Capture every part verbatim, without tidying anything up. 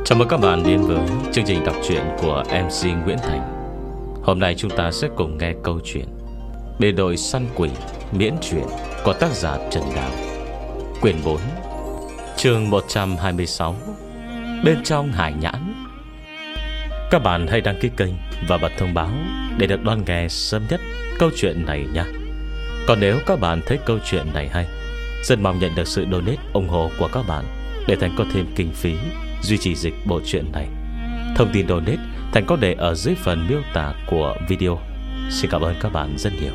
Chào mừng các bạn đến với chương trình đọc truyện của em xê Nguyễn Thành. Hôm nay chúng ta sẽ cùng nghe câu chuyện Bề đội săn quỷ miễn truyện của tác giả Trần Đào, quyển bốn, chương một trăm hai mươi sáu, Bên trong hải nhãn. Các bạn hãy đăng ký kênh và bật thông báo để được đón nghe sớm nhất câu chuyện này nha. Còn nếu các bạn thấy câu chuyện này hay, rất mong nhận được sự donate ủng hộ của các bạn để Thành có thêm kinh phí duy trì dịch bộ truyện này. Thông tin donate Thành có để ở dưới phần miêu tả của video. Xin cảm ơn các bạn rất nhiều.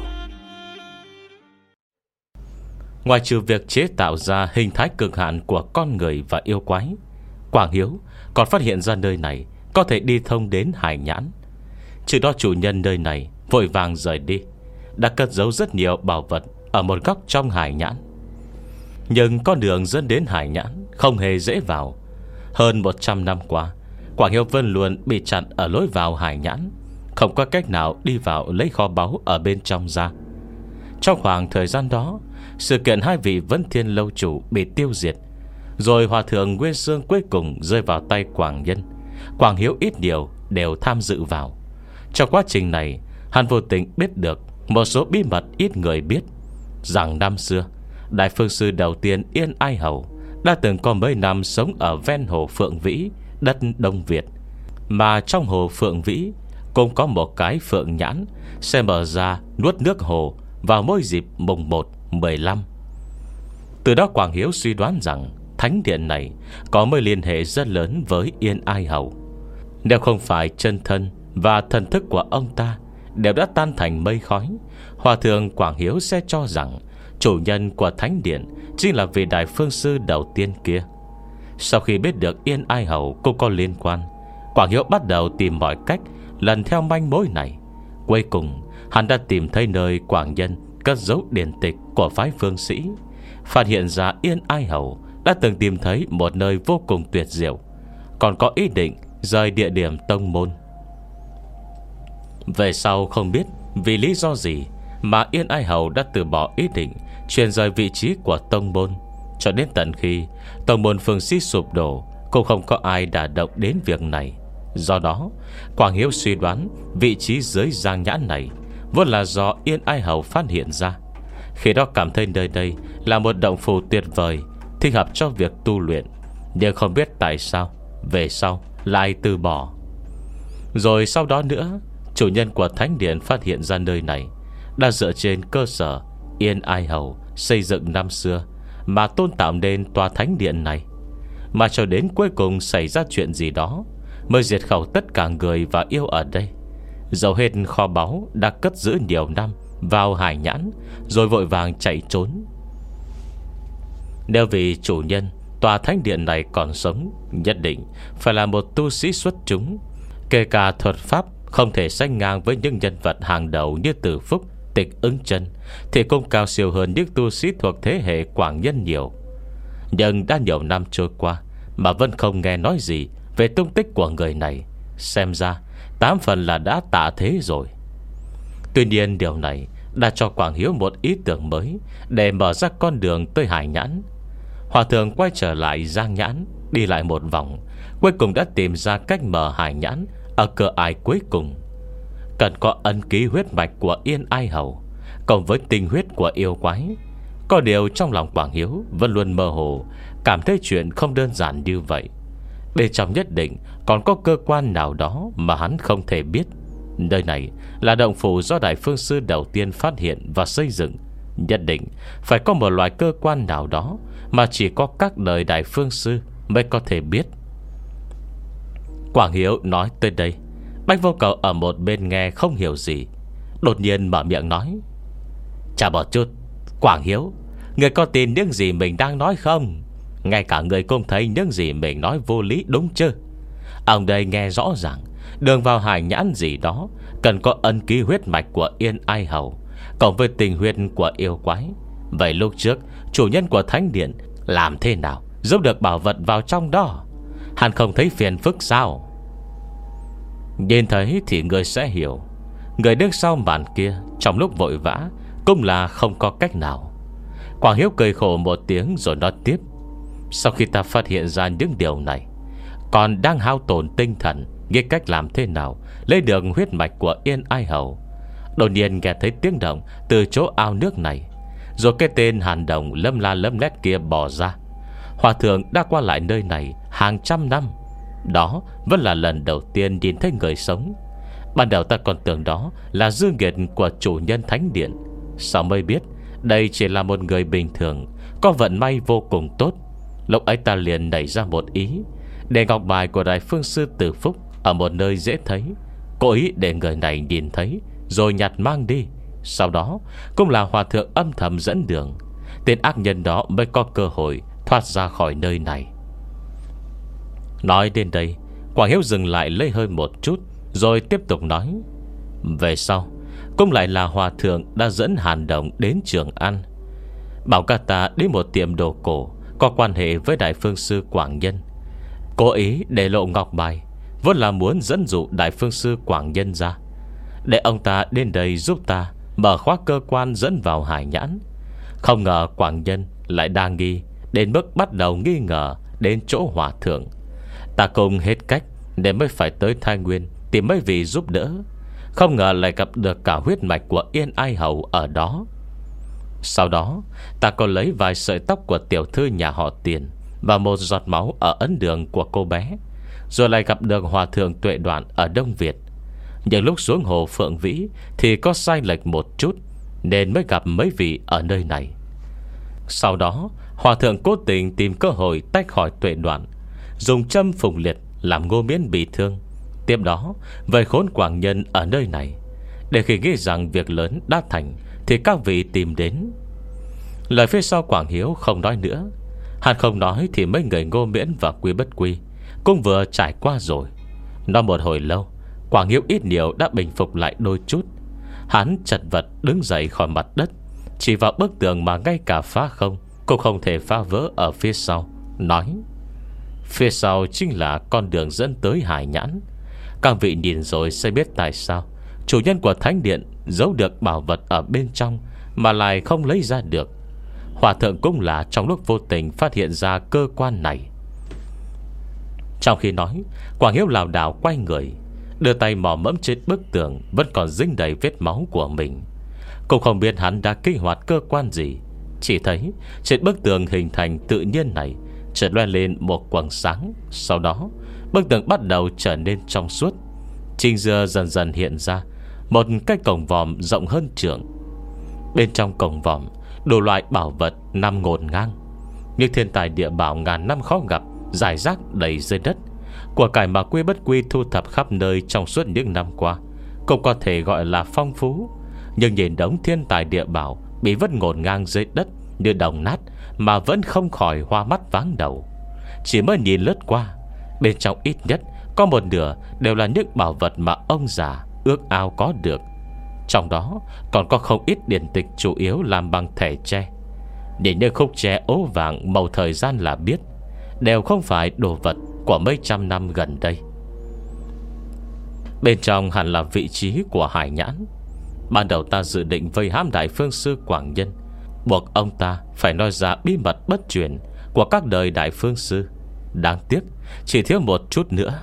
Ngoài trừ việc chế tạo ra hình thái cực hạn của con người và yêu quái, Quảng Hiếu còn phát hiện ra nơi này có thể đi thông đến hải nhãn. Trừ đó chủ nhân nơi này vội vàng rời đi, đã cất giấu rất nhiều bảo vật ở một góc trong hải nhãn. Nhưng con đường dẫn đến hải nhãn không hề dễ vào. Hơn một trăm năm qua, Quảng Hiếu vẫn luôn bị chặn ở lối vào hải nhãn, không có cách nào đi vào lấy kho báu ở bên trong ra. Trong khoảng thời gian đó, sự kiện hai vị Vấn Thiên lâu chủ bị tiêu diệt, rồi Hòa thượng Nguyên Sương cuối cùng rơi vào tay Quảng Nhân. Quảng Hiếu ít nhiều đều tham dự vào. Trong quá trình này, hắn vô tình biết được một số bí mật ít người biết, rằng năm xưa Đại phương sư đầu tiên Yên Ai Hầu đã từng có mấy năm sống ở ven hồ Phượng Vĩ, đất Đông Việt. Mà trong hồ Phượng Vĩ cũng có một cái phượng nhãn sẽ mở ra nuốt nước hồ vào mỗi dịp mùng một, mười lăm. Từ đó Quảng Hiếu suy đoán rằng thánh điện này có mối liên hệ rất lớn với Yên Ai Hầu. Nếu không phải chân thân và thần thức của ông ta đều đã tan thành mây khói, Hòa thượng Quảng Hiếu sẽ cho rằng chủ nhân của thánh điện chính là vị đại phương sư đầu tiên kia. Sau khi biết được Yên Ai Hầu cũng có liên quan, Quảng Hiếu bắt đầu tìm mọi cách lần theo manh mối này. Cuối cùng hắn đã tìm thấy nơi Quảng Nhân cất giấu điển tịch của phái phương sĩ, phát hiện ra Yên Ai Hầu đã từng tìm thấy một nơi vô cùng tuyệt diệu, còn có ý định rời địa điểm tông môn. Về sau không biết vì lý do gì mà Yên Ai Hầu đã từ bỏ ý định chuyển rời vị trí của tông môn, cho đến tận khi tông môn phương sĩ sụp đổ cũng không có ai đả động đến việc này. Do đó Quảng Hiếu suy đoán vị trí dưới giang nhãn này vốn là do Yên Ai Hầu phát hiện ra. Khi đó cảm thấy nơi đây là một động phủ tuyệt vời, thích hợp cho việc tu luyện, nhưng không biết tại sao về sau lại từ bỏ. Rồi sau đó nữa, chủ nhân của thánh điện phát hiện ra nơi này đã dựa trên cơ sở Yên Ai Hầu xây dựng năm xưa mà tôn tạo nên tòa thánh điện này. Mà cho đến cuối cùng xảy ra chuyện gì đó mới diệt khẩu tất cả người và yêu ở đây, dầu hết kho báu đã cất giữ nhiều năm vào hải nhãn, rồi vội vàng chạy trốn. Nếu vì chủ nhân tòa thánh điện này còn sống, nhất định phải là một tu sĩ xuất chúng. Kể cả thuật pháp không thể sánh ngang với những nhân vật hàng đầu như Từ Phúc, Tịch Ứng Chân, thì cũng cao siêu hơn những tu sĩ thuộc thế hệ Quảng Nhân nhiều. Nhưng đã nhiều năm trôi qua mà vẫn không nghe nói gì về tung tích của người này, xem ra tám phần là đã tạ thế rồi. Tuy nhiên điều này đã cho Quảng Hiếu một ý tưởng mới để mở ra con đường tới hải nhãn. Hòa thượng quay trở lại giang nhãn, đi lại một vòng, cuối cùng đã tìm ra cách mở hải nhãn ở cửa ải cuối cùng. Cần có ân ký huyết mạch của Yên Ai Hầu cộng với tinh huyết của yêu quái. Có điều trong lòng Quảng Hiếu vẫn luôn mơ hồ, cảm thấy chuyện không đơn giản như vậy. Bên trong nhất định còn có cơ quan nào đó mà hắn không thể biết. Nơi này là động phủ do Đại phương sư đầu tiên phát hiện và xây dựng, nhất định phải có một loại cơ quan nào đó mà chỉ có các đời Đại phương sư mới có thể biết. Quảng Hiếu nói tới đây, Bách Vô Cầu ở một bên nghe không hiểu gì, đột nhiên mở miệng nói: "Chà một chút, Quảng Hiếu, người có tin những gì mình đang nói không? Ngay cả người cũng thấy những gì mình nói vô lý đúng chứ? Ông đây nghe rõ ràng đường vào hải nhãn gì đó cần có ân ký huyết mạch của Yên Ai Hầu cộng với tình huyết của yêu quái. Vậy lúc trước chủ nhân của thánh điện làm thế nào giúp được bảo vật vào trong đó? Hắn không thấy phiền phức sao?" Nhìn thấy thì người sẽ hiểu. Người đứng sau màn kia trong lúc vội vã cũng là không có cách nào. Quảng Hiếu cười khổ một tiếng rồi nói tiếp: "Sau khi ta phát hiện ra những điều này, còn đang hao tổn tinh thần nghĩ cách làm thế nào lấy được huyết mạch của Yên Ai Hầu. Đột nhiên nghe thấy tiếng động từ chỗ ao nước này, rồi cái tên Hàn Đồng lâm la lâm lét kia bỏ ra. Hòa thượng đã qua lại nơi này hàng trăm năm, đó vẫn là lần đầu tiên nhìn thấy người sống. Ban đầu ta còn tưởng đó là dư nghiệt của chủ nhân thánh điện, sao mới biết đây chỉ là một người bình thường, có vận may vô cùng tốt. Lúc ấy ta liền nảy ra một ý, để ngọc bài của Đại Phương Sư Từ Phúc ở một nơi dễ thấy, cố ý để người này nhìn thấy rồi nhặt mang đi. Sau đó cũng là hòa thượng âm thầm dẫn đường, tên ác nhân đó mới có cơ hội thoát ra khỏi nơi này. Nói đến đây, Quảng Hiếu dừng lại lấy hơi một chút, rồi tiếp tục nói. Về sau cũng lại là hòa thượng đã dẫn Hàn Đồng đến Trường An, bảo cả ta đến một tiệm đồ cổ có quan hệ với Đại Phương Sư Quảng Nhân, cố ý để lộ ngọc bài, vốn là muốn dẫn dụ Đại Phương Sư Quảng Nhân ra, để ông ta đến đây giúp ta mở khóa cơ quan dẫn vào hải nhãn. Không ngờ Quảng Nhân lại đa nghi đến mức bắt đầu nghi ngờ đến chỗ hòa thượng. Ta cùng hết cách để mới phải tới Thái Nguyên tìm mấy vị giúp đỡ. Không ngờ lại gặp được cả huyết mạch của Yên Ai Hầu ở đó. Sau đó ta còn lấy vài sợi tóc của tiểu thư nhà họ Tiền và một giọt máu ở ấn đường của cô bé, rồi lại gặp được hòa thượng Tuệ Đoạn ở Đông Việt. Nhưng lúc xuống hồ Phượng Vĩ thì có sai lệch một chút, nên mới gặp mấy vị ở nơi này. Sau đó hòa thượng cố tình tìm cơ hội tách khỏi Tuệ Đoạn, dùng châm phùng liệt làm Ngô Miễn bị thương. Tiếp đó vây khốn Quảng Nhân ở nơi này, để khi nghĩ rằng việc lớn đã thành thì các vị tìm đến. Lời phía sau Quảng Hiếu không nói nữa. Hắn không nói thì mấy người Ngô Miễn và Quý Bất Quy cũng vừa trải qua rồi. Nói một hồi lâu, Quảng Hiếu ít nhiều đã bình phục lại đôi chút. Hắn chật vật đứng dậy khỏi mặt đất, chỉ vào bức tường mà ngay cả phá không cũng không thể phá vỡ ở phía sau, nói: phía sau chính là con đường dẫn tới hải nhãn. Các vị nhìn rồi sẽ biết tại sao chủ nhân của thánh điện giấu được bảo vật ở bên trong mà lại không lấy ra được. Hòa thượng cũng là trong lúc vô tình phát hiện ra cơ quan này. Trong khi nói, Quảng Hiếu lảo đảo quay người, đưa tay mò mẫm trên bức tường vẫn còn dính đầy vết máu của mình. Cũng không biết hắn đã kích hoạt cơ quan gì, chỉ thấy trên bức tường hình thành tự nhiên này chợt loe lên một quầng sáng. Sau đó bức tường bắt đầu trở nên trong suốt. Chính giữa dần dần hiện ra một cái cổng vòm rộng hơn trượng. Bên trong cổng vòm đủ loại bảo vật nằm ngổn ngang, như thiên tài địa bảo ngàn năm khó gặp, rải rác đầy dưới đất. Của cải mà Quý Bất Quy thu thập khắp nơi trong suốt những năm qua cũng có thể gọi là phong phú. Nhưng nhìn đống thiên tài địa bảo bị vứt ngổn ngang dưới đất như đồng nát mà vẫn không khỏi hoa mắt váng đầu. Chỉ mới nhìn lướt qua, bên trong ít nhất có một nửa đều là những bảo vật mà ông già ước ao có được. Trong đó còn có không ít điển tịch chủ yếu làm bằng thẻ tre. Nhìn như khúc tre ố vàng màu thời gian là biết đều không phải đồ vật của mấy trăm năm gần đây. Bên trong hẳn là vị trí của hải nhãn. Ban đầu ta dự định vây hãm Đại Phương Sư Quảng Nhân, buộc ông ta phải nói ra bí mật bất truyền của các đời Đại Phương Sư. Đáng tiếc chỉ thiếu một chút nữa.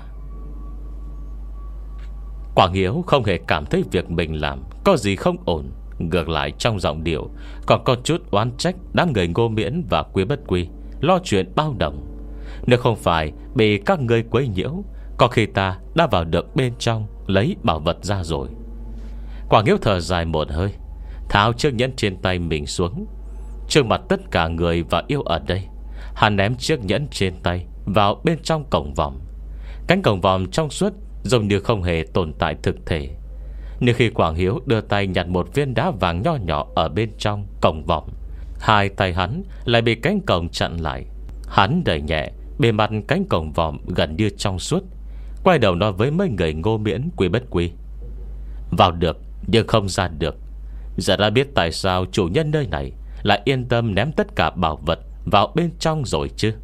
Quảng Hiếu không hề cảm thấy việc mình làm có gì không ổn. Ngược lại trong giọng điệu còn có chút oán trách đám người Ngô Miễn và Quý Bất Quy lo chuyện bao đồng. Nếu không phải bị các ngươi quấy nhiễu, có khi ta đã vào được bên trong lấy bảo vật ra rồi. Quảng Hiếu thở dài một hơi, tháo chiếc nhẫn trên tay mình xuống. Trước mặt tất cả người và yêu ở đây, hắn ném chiếc nhẫn trên tay vào bên trong cổng vòm. Cánh cổng vòm trong suốt giống như không hề tồn tại thực thể. Nhưng khi Quảng Hiếu đưa tay nhặt một viên đá vàng nho nhỏ ở bên trong cổng vòm, hai tay hắn lại bị cánh cổng chặn lại. Hắn đẩy nhẹ bề mặt cánh cổng vòm gần như trong suốt, quay đầu nói với mấy người Ngô Miễn, Quý Bất Quy: vào được nhưng không ra được. Giờ đã biết tại sao chủ nhân nơi này lại yên tâm ném tất cả bảo vật vào bên trong rồi chứ.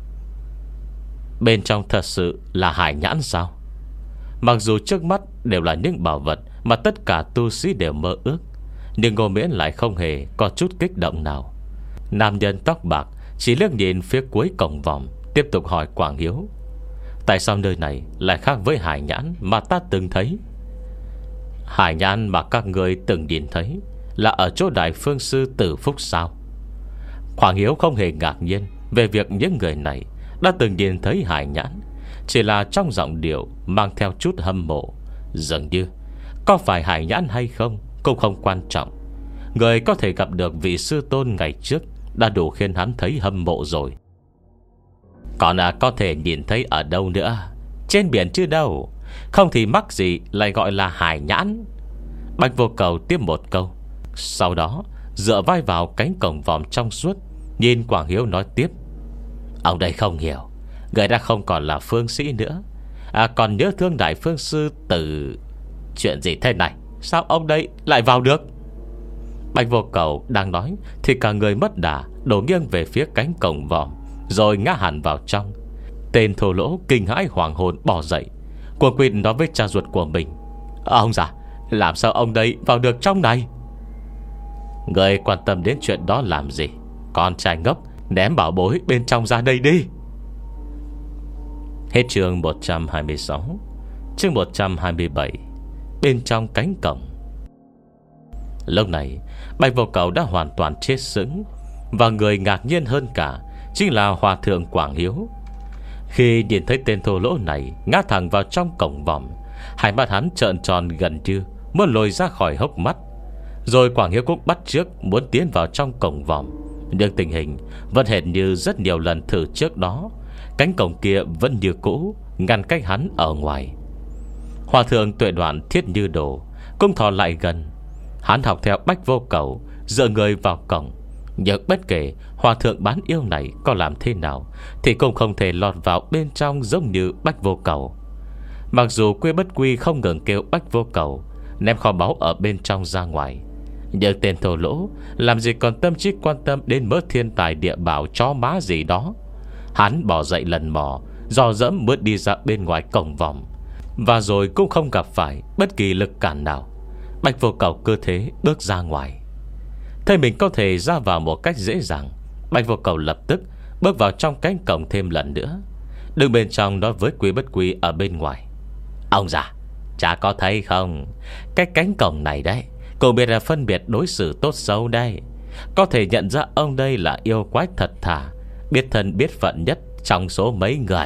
Bên trong thật sự là hải nhãn sao? Mặc dù trước mắt đều là những bảo vật mà tất cả tu sĩ đều mơ ước, nhưng Ngô Miễn lại không hề có chút kích động nào. Nam nhân tóc bạc chỉ liếc nhìn phía cuối cổng vòm, tiếp tục hỏi Quảng Hiếu: Tại sao nơi này lại khác với hải nhãn mà ta từng thấy? Hải nhãn mà các người từng nhìn thấy là ở chỗ Đại Phương Sư Tử Phúc sao? Hoàng Hiếu không hề ngạc nhiên về việc những người này đã từng nhìn thấy hải nhãn, chỉ là trong giọng điệu mang theo chút hâm mộ. Dường như có phải hải nhãn hay không cũng không quan trọng. Người có thể gặp được vị sư tôn ngày trước đã đủ khiến hắn thấy hâm mộ rồi. Còn à, có thể nhìn thấy ở đâu nữa? Trên biển chứ đâu. Không thì mắc gì lại gọi là hải nhãn. Bạch Vô Cầu tiếp một câu, sau đó dựa vai vào cánh cổng vòm trong suốt, nhìn Quảng Hiếu nói tiếp. Ông đây không hiểu. Người đã không còn là phương sĩ nữa, à, còn nhớ thương Đại Phương Sư Tử. Chuyện gì thế này? Sao ông đây lại vào được? Bạch Vô Cầu đang nói thì cả người mất đà, đổ nghiêng về phía cánh cổng vòm, rồi ngã hẳn vào trong. Tên thô lỗ kinh hãi hoàng hồn bỏ dậy, cuồng quýt nói với cha ruột của mình. Ông già, làm sao ông đây vào được trong này? Người quan tâm đến chuyện đó làm gì? Con trai ngốc, ném bảo bối bên trong ra đây đi. Hết chương một trăm hai mươi sáu. Chương một trăm hai mươi bảy. Bên trong cánh cổng. Lúc này Bạch Vô Cầu đã hoàn toàn chết sững, và người ngạc nhiên hơn cả chính là Hòa Thượng Quảng Hiếu. Khi nhìn thấy tên thô lỗ này ngã thẳng vào trong cổng vòm, hai mắt hắn trợn tròn gần như muốn lồi ra khỏi hốc mắt. Rồi Quảng Hiếu cũng bắt chước muốn tiến vào trong cổng vòm, nhưng tình hình vẫn hệt như rất nhiều lần thử trước đó. Cánh cổng kia vẫn như cũ, ngăn cách hắn ở ngoài. Hòa Thượng Tuệ Đoạn Thiết Như Đồ cũng thò lại gần. Hắn học theo Bạch Vô Cầu, dựa người vào cổng. Nhưng bất kể Hòa Thượng bán yêu này có làm thế nào thì cũng không thể lọt vào bên trong giống như Bạch Vô Cầu. Mặc dù Quê Bất Quy không ngừng kêu Bạch Vô Cầu ném kho báu ở bên trong ra ngoài, nhưng tên thô lỗ làm gì còn tâm trí quan tâm đến mớ thiên tài địa bảo chó má gì đó. Hắn bỏ dậy lần mò, dò dẫm bước đi ra bên ngoài cổng vòm, và rồi cũng không gặp phải bất kỳ lực cản nào. Bạch Vô Cầu cơ thế bước ra ngoài. Thấy mình có thể ra vào một cách dễ dàng, Bạch Vô Cầu lập tức bước vào trong cánh cổng thêm lần nữa, đứng bên trong nói với Quý Bất Quy ở bên ngoài. Ông già, chả có thấy không, cái cánh cổng này đấy cô biết là phân biệt đối xử tốt xấu đây. Có thể nhận ra ông đây là yêu quái thật thà, biết thân biết phận nhất trong số mấy người.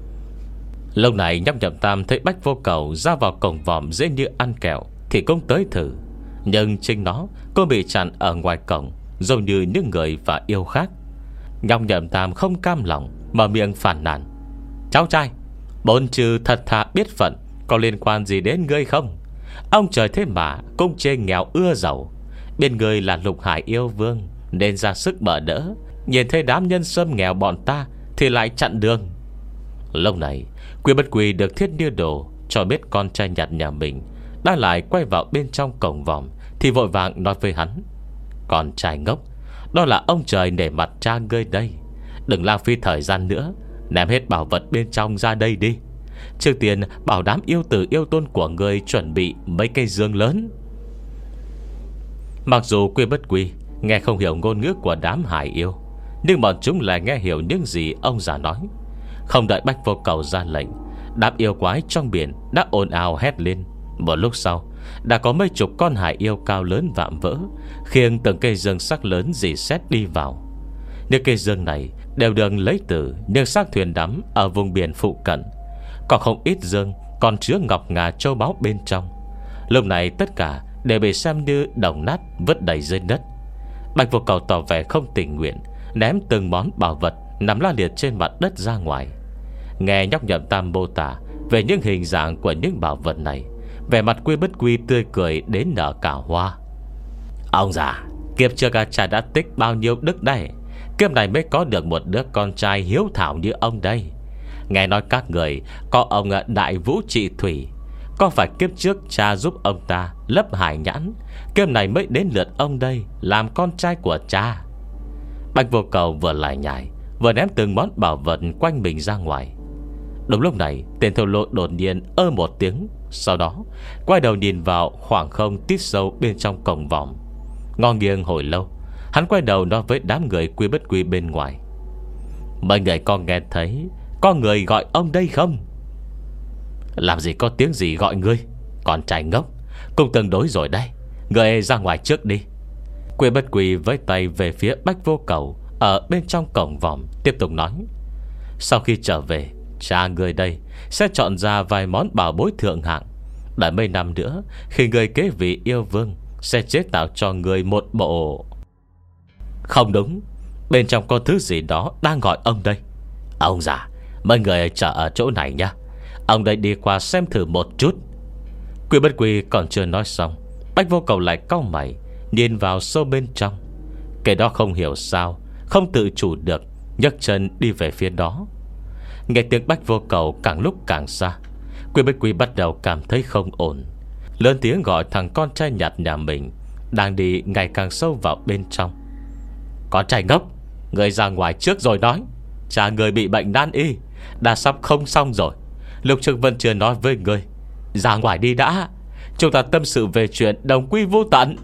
Lúc này Nhóc Nhậm Tam thấy Bạch Vô Cầu ra vào cổng vòm dễ như ăn kẹo thì cũng tới thử. Nhưng chính nó cũng bị chặn ở ngoài cổng, giống như những người và yêu khác. Nhóc Nhậm Tam không cam lòng, mở miệng phàn nàn. Cháu trai, bốn chữ thật thà biết phận có liên quan gì đến ngươi không? Ông trời thế mà cũng chê nghèo ưa giàu. Bên người là Lục Hải yêu vương nên ra sức bỡ đỡ, nhìn thấy đám nhân sâm nghèo bọn ta thì lại chặn đường. Lúc này Quy Bất Quy được Thiết Như Đồ cho biết con trai nhặt nhà mình đã lại quay vào bên trong cổng vòm, thì vội vàng nói với hắn. Con trai ngốc, đó là ông trời nể mặt cha ngươi đây. Đừng lãng phí thời gian nữa, ném hết bảo vật bên trong ra đây đi. Trước tiên bảo đám yêu tử yêu tôn của ngươi chuẩn bị mấy cây dương lớn. Mặc dù Quy Bất Quy nghe không hiểu ngôn ngữ của đám hải yêu, nhưng bọn chúng lại nghe hiểu những gì ông già nói. Không đợi Bạch Vô Cầu ra lệnh, đám yêu quái trong biển đã ồn ào hét lên. Một lúc sau, đã có mấy chục con hải yêu cao lớn vạm vỡ khiêng từng cây dương sắc lớn dì xét đi vào. Những cây dương này đều được lấy từ những xác thuyền đắm ở vùng biển phụ cận. Có không ít dương còn chứa ngọc ngà châu báu bên trong. Lúc này tất cả đều bị xem như đồng nát vứt đầy dưới đất. Bạch Vô Cầu tỏ vẻ không tình nguyện, ném từng món bảo vật nằm la liệt trên mặt đất ra ngoài. Nghe Nhóc Nhậm Tam mô tả về những hình dạng của những bảo vật này, vẻ mặt Quy Bất Quy tươi cười đến nở cả hoa. Ông già, kiếp trước cha đã tích bao nhiêu đức đây, kiếp này mới có được một đứa con trai hiếu thảo như ông đây. Nghe nói các người có ông Đại Vũ Trị Thủy, có phải kiếp trước cha giúp ông ta lấp hải nhãn, kiếp này mới đến lượt ông đây làm con trai của cha. Bạch Vô Cầu vừa lại nhảy, vừa ném từng món bảo vật quanh mình ra ngoài. Đúng lúc này, tên thô lỗ đột nhiên ơ một tiếng, sau đó quay đầu nhìn vào khoảng không tít sâu bên trong cổng vòm. Ngon nghiêng hồi lâu, hắn quay đầu nói với đám người Quy Bất Quy bên ngoài. Mọi người có nghe thấy Có người gọi ông đây không? Làm gì có tiếng gì gọi ngươi, còn trai ngốc. Cũng tương đối rồi đây, ngươi ra ngoài trước đi. Quy Bất Quy với tay về phía Bách Vô Cầu ở bên trong cổng vòm, tiếp tục nói: Sau khi trở về, cha người đây sẽ chọn ra vài món bảo bối thượng hạng. Đợi mấy năm nữa, khi người kế vị yêu vương, sẽ chế tạo cho người một bộ... Không đúng, bên trong có thứ gì đó đang gọi ông đây. Ông già, mấy người chờ ở chỗ này nha, ông đây đi qua xem thử một chút. Quy Bất Quy còn chưa nói xong, Bách Vô Cầu lại cau mày, nhìn vào sâu bên trong. Cái đó không hiểu sao không tự chủ được, nhấc chân đi về phía đó. Nghe tiếng Bách Vô Cầu càng lúc càng xa, Quy Bất Quy bắt đầu cảm thấy không ổn, lớn tiếng gọi thằng con trai nhặt nhà mình đang đi ngày càng sâu vào bên trong: Con trai ngốc, người ra ngoài trước rồi nói. Cha người bị bệnh nan y, đã sắp không xong rồi. Lục Trực Vân chưa nói với người, ra ngoài đi đã, chúng ta tâm sự về chuyện đồng quy vô tận.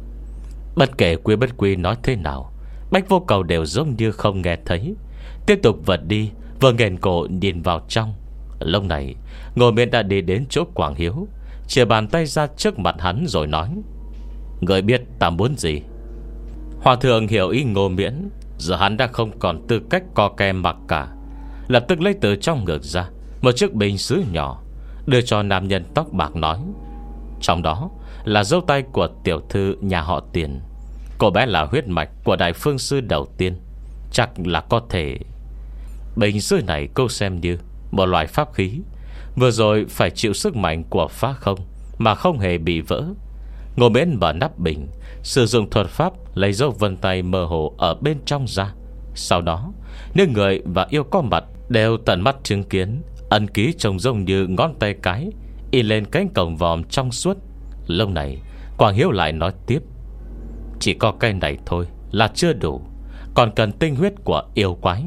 Bất kể Quy Bất Quy nói thế nào, Bách Vô Cầu đều giống như không nghe thấy, tiếp tục vật đi, vừa nghền cổ nhìn vào trong. Lúc này Ngô Miễn đã đi đến chỗ Quảng Hiếu, chìa bàn tay ra trước mặt hắn rồi nói: Người biết ta muốn gì? Hòa thượng hiểu ý Ngô Miễn, giờ hắn đã không còn tư cách co ke mặc cả, lập tức lấy từ trong ngực ra một chiếc bình sứ nhỏ, đưa cho nam nhân tóc bạc, nói: Trong đó là dấu tay của tiểu thư nhà họ Tiền. Cô bé là huyết mạch của đại phương sư đầu tiên, chắc là có thể. Bình sứ này cô xem như một loại pháp khí, vừa rồi phải chịu sức mạnh của phá không mà không hề bị vỡ. Ngô Miễn mở nắp bình, sử dụng thuật pháp lấy dấu vân tay mơ hồ ở bên trong ra. Sau đó, những người và yêu có mặt đều tận mắt chứng kiến ấn ký trông giống như ngón tay cái in lên cánh cổng vòm trong suốt. Lúc này Quảng Hiếu lại nói tiếp: Chỉ có cái này thôi là chưa đủ, còn cần tinh huyết của yêu quái.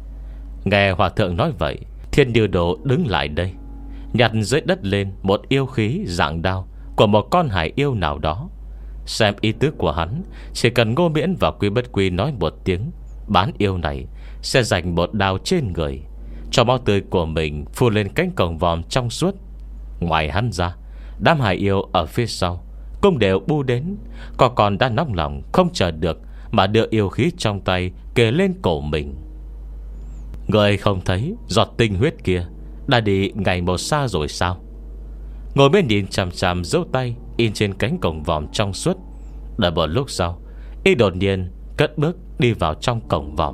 Nghe hòa thượng nói vậy, Thiên Như Đồ đứng lại đây, nhặt dưới đất lên một yêu khí dạng đao của một con hải yêu nào đó. Xem ý tứ của hắn, chỉ cần Ngô Miễn và Quy Bất Quy nói một tiếng, bán yêu này sẽ dành một đao trên người, cho máu tươi của mình phun lên cánh cổng vòm trong suốt. Ngoài hắn ra, đám hải yêu ở phía sau cũng đều bu đến, có còn đã nóng lòng không chờ được mà đưa yêu khí trong tay kề lên cổ mình. Người không thấy giọt tinh huyết kia đã đi ngày một xa rồi sao? Ngồi bên nhìn chằm chằm dấu tay in trên cánh cổng vòm trong suốt. Đợi một lúc sau, y đột nhiên cất bước đi vào trong cổng vòm.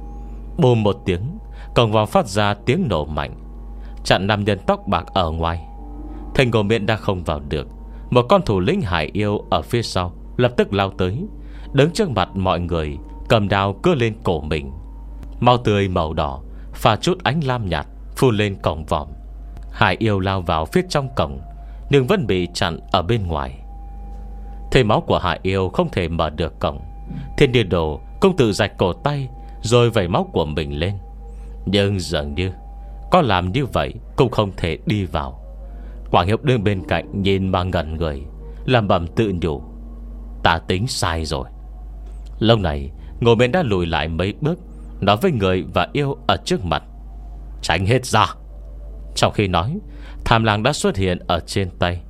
Bùm một tiếng, cổng vòm phát ra tiếng nổ mạnh, chặn nam nhân tóc bạc ở ngoài. Thành Ngô Miễn đã không vào được, một con thủ lĩnh hải yêu ở phía sau lập tức lao tới, đứng trước mặt mọi người, cầm đao cưa lên cổ mình. Máu tươi màu đỏ pha chút ánh lam nhạt phun lên cổng vòm. Hải yêu lao vào phía trong cổng, nhưng vẫn bị chặn ở bên ngoài. Thấy máu của hải yêu không thể mở được cổng, Thiên Điên Đồ cũng tự rạch cổ tay rồi vẩy máu của mình lên. Nhưng dường như có làm như vậy cũng không thể đi vào. Quảng Hiếu đứng bên cạnh nhìn mà ngẩn người, làm bầm tự nhủ: Ta tính sai rồi. Lúc này Ngô Miễn đã lùi lại mấy bước, nói với người và yêu ở trước mặt: Tránh hết ra. Trong khi nói, Tham Lang đã xuất hiện ở trên tay.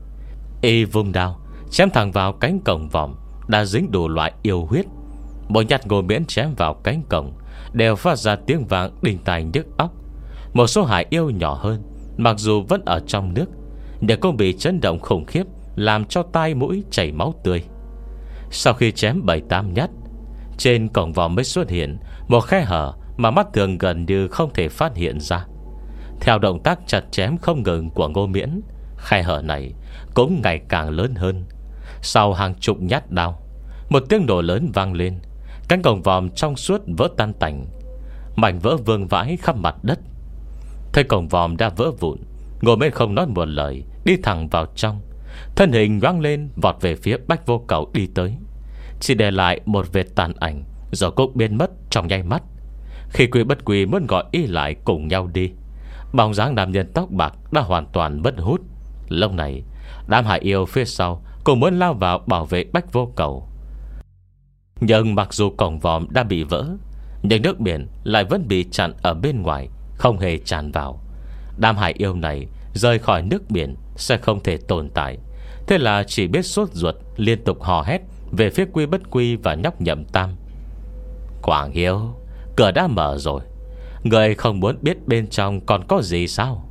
Y vung đao chém thẳng vào cánh cổng vòm đã dính đủ loại yêu huyết. Mỗi nhát Ngô Miễn chém vào cánh cổng đều phát ra tiếng vang đinh tai nhức óc. Một số hải yêu nhỏ hơn, mặc dù vẫn ở trong nước, nhưng cũng bị chấn động khủng khiếp, làm cho tai mũi chảy máu tươi. Sau khi chém bảy tám nhát, trên cổng vòm mới xuất hiện một khe hở mà mắt thường gần như không thể phát hiện ra. Theo động tác chặt chém không ngừng của Ngô Miễn, khe hở này cũng ngày càng lớn hơn. Sau hàng chục nhát đao, một tiếng nổ lớn vang lên, cánh cổng vòm trong suốt vỡ tan tành, mảnh vỡ vương vãi khắp mặt đất. Thấy cổng vòm đã vỡ vụn, Ngô Miễn không nói một lời, đi thẳng vào trong. Thân hình nhoáng lên vọt về phía Bách Vô Cầu đi tới, chỉ để lại một vệt tàn ảnh, rồi cũng biến mất trong nháy mắt. Khi Quy Bất Quy muốn gọi y lại cùng nhau đi, bóng dáng nam nhân tóc bạc đã hoàn toàn mất hút. Lúc này đám hải yêu phía sau cũng muốn lao vào bảo vệ Bách Vô Cầu. Nhưng mặc dù cổng vòm đã bị vỡ, nhưng nước biển lại vẫn bị chặn ở bên ngoài, không hề tràn vào. Đám hải yêu này rời khỏi nước biển sẽ không thể tồn tại. Thế là chỉ biết sốt ruột liên tục hò hét về phía Quy Bất Quy và nhóc Nhậm Tam. Quảng Hiếu, cửa đã mở rồi, người không muốn biết bên trong còn có gì sao?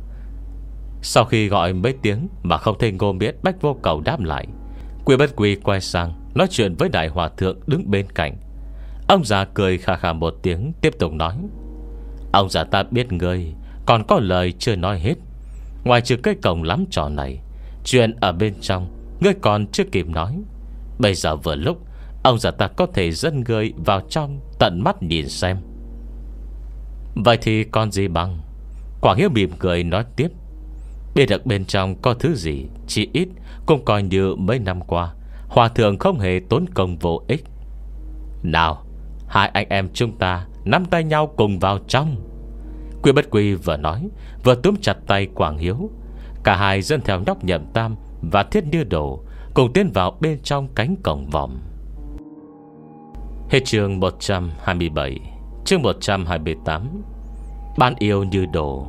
Sau khi gọi mấy tiếng mà không thấy Ngô Miễn, Bách Vô Cầu đáp lại, Quy Bất Quy quay sang nói chuyện với Đại Hòa Thượng đứng bên cạnh. Ông già cười khà khà một tiếng, tiếp tục nói: Ông già ta biết ngươi còn có lời chưa nói hết. Ngoài trừ cái cổng lắm trò này, chuyện ở bên trong ngươi còn chưa kịp nói. Bây giờ vừa lúc ông già ta có thể dẫn ngươi vào trong tận mắt nhìn xem. Vậy thì còn gì bằng? Quảng Hiếu mỉm cười nói tiếp: Biết được bên trong có thứ gì, chỉ ít cũng coi như mấy năm qua Hòa thượng không hề tốn công vô ích. Nào, hai anh em chúng ta nắm tay nhau cùng vào trong. Quy Bất Quy vừa nói vừa túm chặt tay Quảng Hiếu. Cả hai dẫn theo nhóc Nhậm Tam và Thiết Như Đồ cùng tiến vào bên trong cánh cổng vòm. Hết chương một trăm hai mươi bảy. Chương một trăm hai mươi tám. Ban yêu như đồ.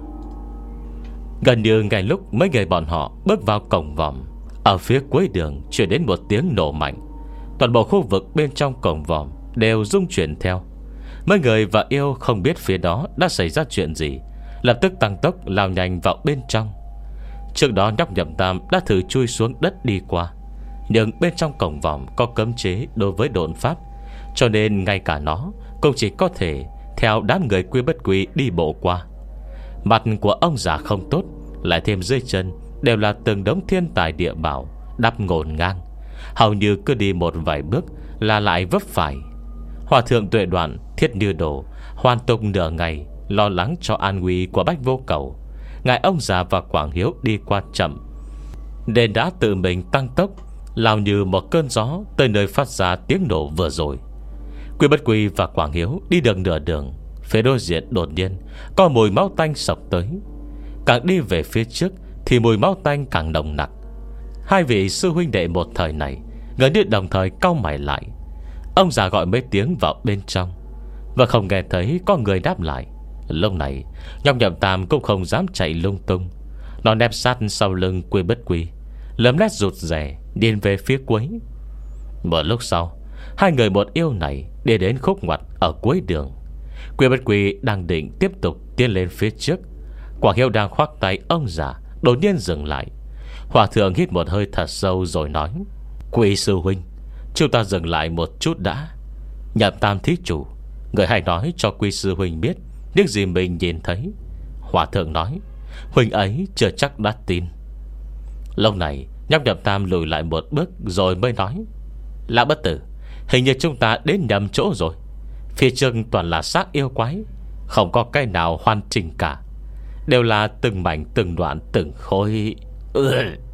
Gần như ngay lúc mấy người bọn họ bước vào cổng vòm, ở phía cuối đường truyền đến một tiếng nổ mạnh. Toàn bộ khu vực bên trong cổng vòm đều rung chuyển theo. Mấy người và yêu không biết phía đó đã xảy ra chuyện gì, lập tức tăng tốc lao nhanh vào bên trong. Trước đó nhóc Nhậm Tam đã thử chui xuống đất đi qua, nhưng bên trong cổng vòm có cấm chế đối với độn pháp, cho nên ngay cả nó cũng chỉ có thể theo đám người Quy Bất Quy đi bộ qua. Mặt của ông già không tốt, lại thêm dưới chân đều là từng đống thiên tài địa bảo đắp ngổn ngang, hầu như cứ đi một vài bước là lại vấp phải. Hòa thượng Tuệ Đoạn, Thiết Như Đồ hoàn tục nửa ngày, lo lắng cho an nguy của Bách Vô Cầu. Ngài ông già và Quảng Hiếu đi qua chậm, nên đã tự mình tăng tốc, lao như một cơn gió tới nơi phát ra tiếng nổ vừa rồi. Quy Bất Quy và Quảng Hiếu đi được nửa đường, phía đối diện đột nhiên có mùi máu tanh sộc tới. Càng đi về phía trước thì mùi máu tanh càng nồng nặc. Hai vị sư huynh đệ một thời này gần như đồng thời cau mày lại. Ông già gọi mấy tiếng vào bên trong và không nghe thấy có người đáp lại. Lúc này nhóc Nhậm Tam cũng không dám chạy lung tung. Nó nép sát sau lưng Quy Bất Quy, lấm lét rụt rè điên về phía cuối. Một lúc sau, hai người một yêu này đi đến khúc ngoặt ở cuối đường. Quy Bất Quy đang định tiếp tục tiến lên phía trước, Quảng Hiếu đang khoác tay ông già đột nhiên dừng lại. Hòa thượng hít một hơi thật sâu rồi nói: Quy sư huynh, chúng ta dừng lại một chút đã. Nhậm Tam thí chủ, người hãy nói cho Quy sư huynh biết những gì mình nhìn thấy. Hòa thượng nói: huynh ấy chưa chắc đã tin. Lúc này nhóc Nhậm Tam lùi lại một bước rồi mới nói: Lão bất tử, hình như chúng ta đến nhầm chỗ rồi. Phía trước toàn là xác yêu quái, không có cái nào hoàn chỉnh cả, đều là từng mảnh từng đoạn từng khối. ừ.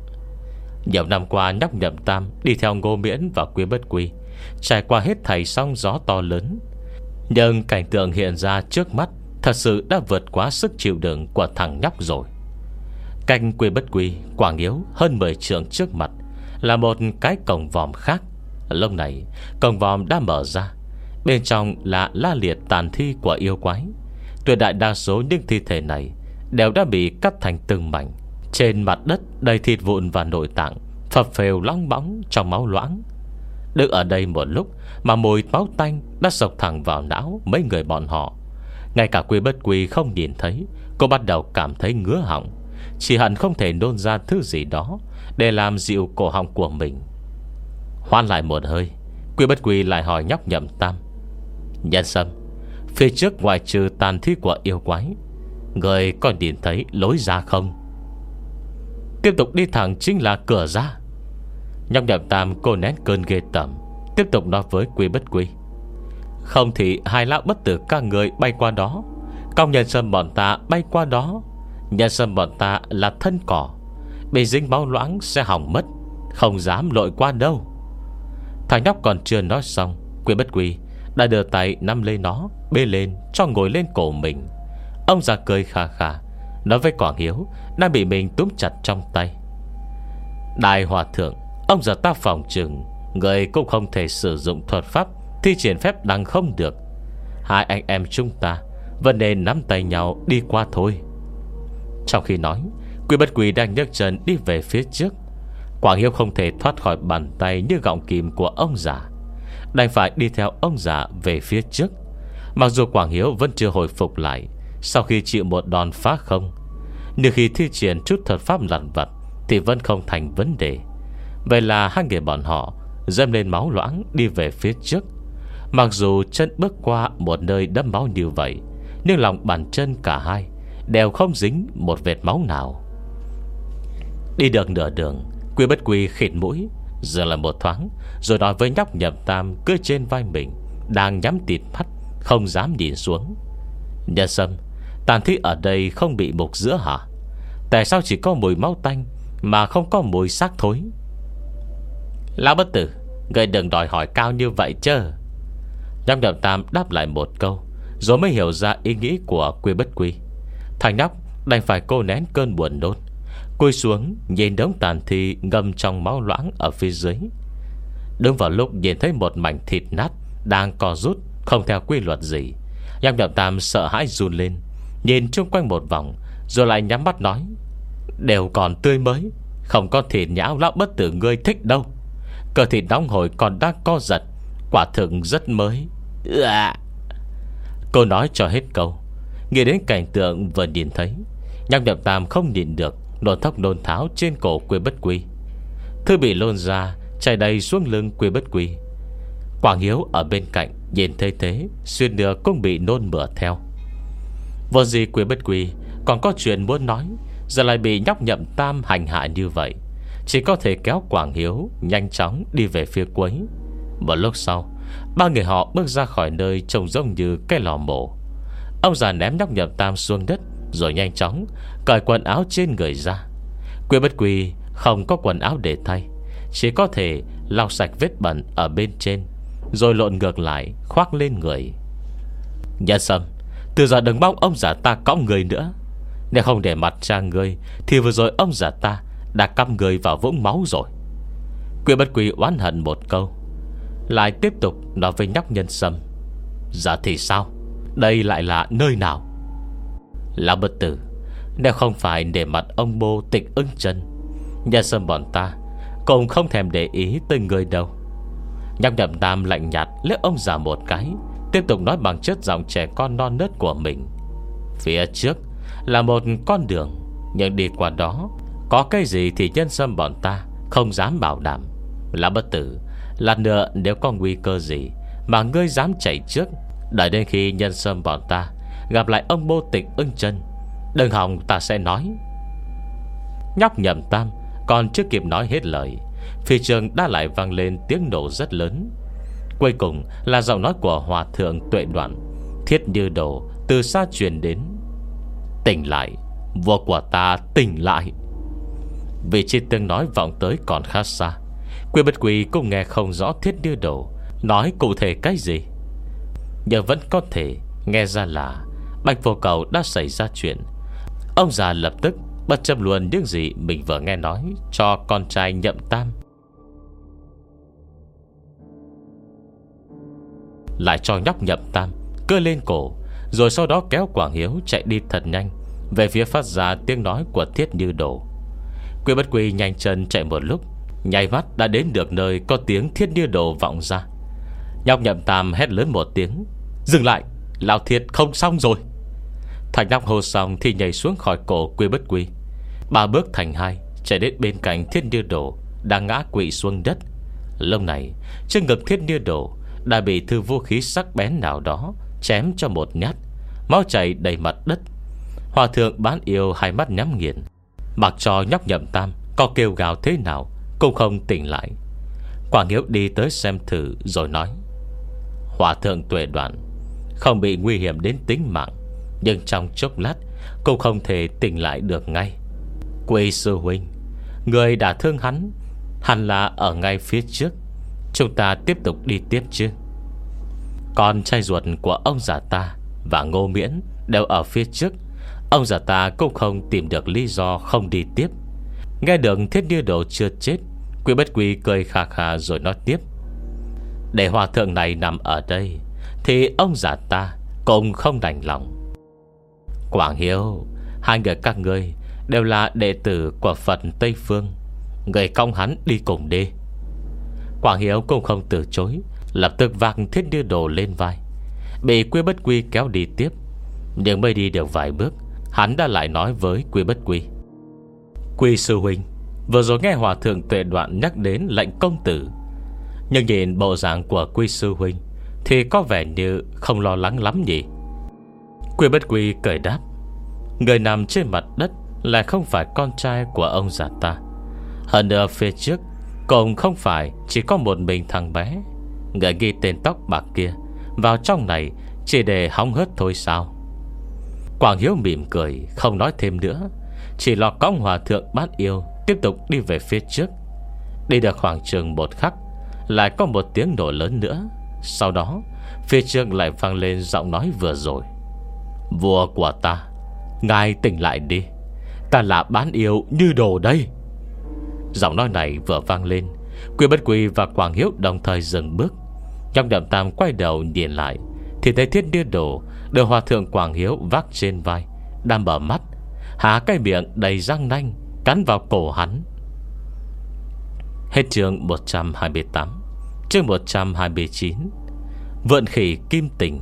Nhiều năm qua nhóc Nhậm Tam đi theo Ngô Miễn và Quy Bất Quy, trải qua hết thảy sóng gió to lớn, nhưng cảnh tượng hiện ra trước mắt thật sự đã vượt quá sức chịu đựng của thằng nhóc rồi. Cạnh Quy Bất Quy, Quảng Hiếu hơn mười trượng trước mặt là một cái cổng vòm khác. Lúc này cổng vòm đã mở ra, bên trong là la liệt tàn thi của yêu quái. Tuyệt đại đa số những thi thể này đều đã bị cắt thành từng mảnh. Trên mặt đất đầy thịt vụn và nội tạng phập phều long bóng trong máu loãng. Đứng ở đây một lúc mà mùi máu tanh đã sộc thẳng vào não mấy người bọn họ. Ngay cả Quy Bất Quy không nhìn thấy, cô bắt đầu cảm thấy ngứa họng, chỉ hận không thể nôn ra thứ gì đó để làm dịu cổ họng của mình. Hoan lại một hơi, Quy Bất Quy lại hỏi nhóc Nhậm Tam: Nhân Sâm, phía trước ngoài trừ tàn thi của yêu quái, người có nhìn thấy lối ra không? Tiếp tục đi thẳng chính là cửa ra. Nhóc Nhậm Tam cô nén cơn ghê tởm, tiếp tục nói với Quy Bất Quy: Không thì hai lão bất tử các người bay qua đó, công Nhân Sâm bọn ta bay qua đó. Nhân Sâm bọn ta là thân cỏ, bị dính máu loãng sẽ hỏng mất, không dám lội qua đâu. Thằng nhóc còn chưa nói xong, Quy Bất Quy đã đưa tay nắm lấy nó, bê lên cho ngồi lên cổ mình. Ông già cười khà khà nói với Quảng Hiếu đang bị mình túm chặt trong tay: Đại hòa thượng, ông già ta phòng chừng người cũng không thể sử dụng thuật pháp thi triển phép đằng không được. Hai anh em chúng ta vẫn nên nắm tay nhau đi qua thôi. Trong khi nói, Quy Bất Quy đang nhấc chân đi về phía trước. Quảng Hiếu không thể thoát khỏi bàn tay như gọng kìm của ông già, đành phải đi theo ông già về phía trước. Mặc dù Quảng Hiếu vẫn chưa hồi phục lại sau khi chịu một đòn phá không, nhưng khi thi triển chút thuật pháp lặt vặt thì vẫn không thành vấn đề. Vậy là hai người bọn họ dâng lên máu loãng đi về phía trước. Mặc dù chân bước qua một nơi đẫm máu như vậy, nhưng lòng bàn chân cả hai đều không dính một vệt máu nào. Đi được nửa đường, Quy Bất Quy khịt mũi, dừng lại một thoáng, rồi nói với nhóc Nhậm Tam cưỡi trên vai mình, đang nhắm tịt mắt không dám nhìn xuống: Nhân Sâm, tàn thi ở đây không bị mục giữa hả? Tại sao chỉ có mùi máu tanh mà không có mùi xác thối? Lão bất tử, người đừng đòi hỏi cao như vậy chứ. Nhóc Nhậm Tam đáp lại một câu, rồi mới hiểu ra ý nghĩ của Quy Bất Quy. Thằng nhóc đành phải cô nén cơn buồn nôn, cúi xuống nhìn đống tàn thi ngâm trong máu loãng ở phía dưới. Đúng vào lúc nhìn thấy một mảnh thịt nát đang co rút không theo quy luật gì, nhóc Nhậm Tam sợ hãi run lên, nhìn chung quanh một vòng, rồi lại nhắm mắt nói: Đều còn tươi mới, không có thịt nhão lão bất tử ngươi thích đâu. Cơ thịt nóng hổi còn đang co giật, quả thực rất mới. À. Cô nói cho hết câu, nghĩ đến cảnh tượng vừa nhìn thấy, nhóc Nhậm Tam không nhìn được nôn thốc nôn tháo trên cổ Quy Bất Quy. Thư bị lôn ra chảy đầy xuống lưng Quy Bất Quy. Quảng Hiếu ở bên cạnh nhìn thấy thế, xuyên nữa cũng bị nôn mửa theo. Vô gì Quy Bất Quy còn có chuyện muốn nói, giờ lại bị nhóc Nhậm Tam hành hạ như vậy, chỉ có thể kéo Quảng Hiếu nhanh chóng đi về phía cuối. Một lúc sau, ba người họ bước ra khỏi nơi trông giống như cái lò mổ. Ông già ném nhóc Nhậm Tam xuống đất, rồi nhanh chóng cởi quần áo trên người ra. Quy Bất Quy không có quần áo để thay, chỉ có thể lau sạch vết bẩn ở bên trên, rồi lộn ngược lại khoác lên người. Nhân Sâm, từ giờ đừng mong ông già ta cõng người nữa. Nếu không để mặt cha ngươi thì vừa rồi ông già ta đã cắm người vào vũng máu rồi. Quy Bất Quy oán hận một câu, lại tiếp tục nói với nhóc Nhân Sâm: Dạ thì sao? Đây lại là nơi nào? Lão bất tử, nếu không phải để mặt ông bô Tịch Ưng Chân, Nhân Sâm bọn ta cũng không thèm để ý tới người đâu. Nhóc Nhậm Tam lạnh nhạt liếc ông già một cái, tiếp tục nói bằng chất giọng trẻ con non nớt của mình: Phía trước là một con đường, nhưng đi qua đó có cái gì thì Nhân Sâm bọn ta không dám bảo đảm. Lão bất tử, lát nữa nếu có nguy cơ gì mà ngươi dám chạy trước, đợi đến khi Nhân Sâm bọn ta gặp lại ông bô Tịch Ưng Chân, đừng hòng ta sẽ nói. Nhóc Nhậm Tam còn chưa kịp nói hết lời, phía trường đã lại vang lên tiếng nổ rất lớn. Cuối cùng là giọng nói của Hòa Thượng Tuệ Đoạn, Thiết Như Đồ, từ xa truyền đến: Tỉnh lại, vua của ta tỉnh lại. Vì chi tiếng nói vọng tới còn khá xa, Quy Bất Quy cũng nghe không rõ Thiết Như Đồ nói cụ thể cái gì, nhưng vẫn có thể nghe ra là Bạch Vô Cầu đã xảy ra chuyện. Ông già lập tức bất chấp luôn những gì mình vừa nghe nói cho con trai Nhậm Tam, lại cho nhóc Nhậm Tam cơ lên cổ, rồi sau đó kéo Quảng Hiếu chạy đi thật nhanh về phía phát ra tiếng nói của Thiết Như Đồ. Quy Bất Quy nhanh chân chạy một lúc, nháy mắt đã đến được nơi có tiếng Thiết Như Đồ vọng ra. Nhóc Nhậm Tam hét lớn một tiếng: Dừng lại, lão Thiết không xong rồi. Thành nhóc hô xong thì nhảy xuống khỏi cổ Quy Bất Quy, ba bước thành hai chạy đến bên cạnh Thiết Như Đồ đang ngã quỵ xuống đất. Lúc này trên ngực Thiết Như Đồ đã bị thư vũ khí sắc bén nào đó chém cho một nhát, máu chảy đầy mặt đất. Hòa thượng Bán Yêu hai mắt nhắm nghiền, mặc cho nhóc Nhậm Tam có kêu gào thế nào cũng không tỉnh lại. Quảng Hiếu đi tới xem thử rồi nói: Hòa thượng Tuệ Đoạn không bị nguy hiểm đến tính mạng, nhưng trong chốc lát cũng không thể tỉnh lại được ngay. Quy sư huynh, người đã thương hắn hẳn là ở ngay phía trước, chúng ta tiếp tục đi tiếp chứ. Con trai ruột của ông già ta và Ngô Miễn đều ở phía trước, ông già ta cũng không tìm được lý do không đi tiếp. Nghe được Thiết Như Đồ chưa chết, Quy Bất Quy cười khà khà rồi nói tiếp: Để hòa thượng này nằm ở đây thì ông già ta cũng không đành lòng. Quảng Hiếu, hai người các ngươi đều là đệ tử của Phật Tây Phương, người cong hắn đi cùng đi. Quảng Hiếu cũng không từ chối, lập tức vác Thiết Như Đồ lên vai, bị Quy Bất Quy kéo đi tiếp. Nhưng mới đi được vài bước, hắn đã lại nói với Quy Bất Quy: Quy sư huynh, vừa rồi nghe Hòa thượng Tuệ Đoạn nhắc đến lệnh công tử, nhưng nhìn bộ dạng của Quy sư huynh thì có vẻ như không lo lắng lắm nhỉ? Quy Bất Quy cười đáp: Người nằm trên mặt đất lại không phải con trai của ông già ta. Hơn nữa phía trước cũng không phải chỉ có một mình thằng bé, người ghi tên tóc bạc kia vào trong này chỉ để hóng hớt thôi sao? Quảng Hiếu mỉm cười, không nói thêm nữa, chỉ lo cõng Hòa thượng Bát Yêu tiếp tục đi về phía trước. Đi được khoảng chừng một khắc, lại có một tiếng nổ lớn nữa. Sau đó phía trước lại vang lên giọng nói vừa rồi: Vua của ta, ngài tỉnh lại đi, ta là Bán Yêu Như Đồ đây. Giọng nói này vừa vang lên, Quy Bất Quy và Quảng Hiếu đồng thời dừng bước. Trong Đậm Tam quay đầu nhìn lại thì thấy Thiết Như Đồ được Hòa thượng Quảng Hiếu vác trên vai, đang mở mắt, há cái miệng đầy răng nanh cắn vào cổ hắn. Hết chương một trăm hai mươi tám. Chương một trăm hai mươi chín: Vượn khỉ kim tình.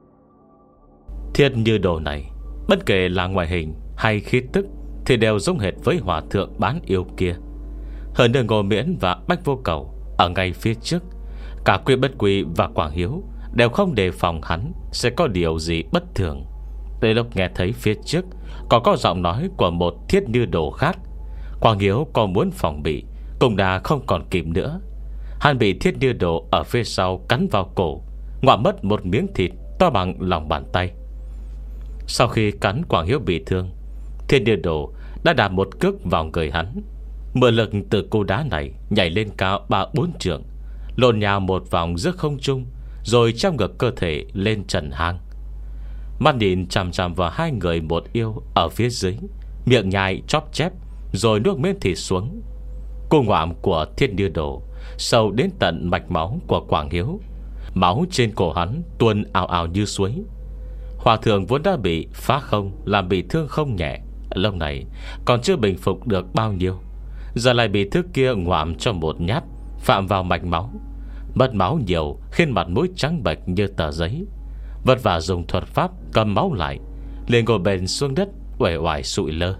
Thiết Như Đồ này, bất kể là ngoại hình hay khí tức thì đều giống hệt với Hòa thượng Bán Yêu kia. Hơn nữa Ngô Miễn và Bách Vô Cầu ở ngay phía trước, cả Quy Bất Quy và Quảng Hiếu đều không đề phòng hắn sẽ có điều gì bất thường. Tới lúc nghe thấy phía trước còn có giọng nói của một Thiết Như Đồ khác, Quảng Hiếu còn muốn phòng bị cũng đã không còn kịp nữa. Hắn bị Thiết Như Đồ ở phía sau cắn vào cổ, ngoạm mất một miếng thịt to bằng lòng bàn tay. Sau khi cắn Quảng Hiếu bị thương, Thiết Như Đồ đã đạp một cước vào người hắn, mượn lực từ cú đá này nhảy lên cao ba bốn trượng, lộn nhào một vòng giữa không trung, rồi trong ngược cơ thể lên trần hang. Mắt nhìn chằm chằm vào hai người một yêu ở phía dưới, miệng nhai chóp chép rồi nuốt miếng thịt xuống. Cô ngoạm của Thiết Như Đồ sâu đến tận mạch máu của Quảng Hiếu, máu trên cổ hắn tuôn ào ào như suối. Hòa thượng vốn đã bị phá không làm bị thương không nhẹ, lúc này còn chưa bình phục được bao nhiêu, giờ lại bị thứ kia ngoạm cho một nhát phạm vào mạch máu. Mất máu nhiều khiến mặt mũi trắng bệch như tờ giấy, vất vả dùng thuật pháp cầm máu lại, liền ngồi bền xuống đất uể oải sụi lơ.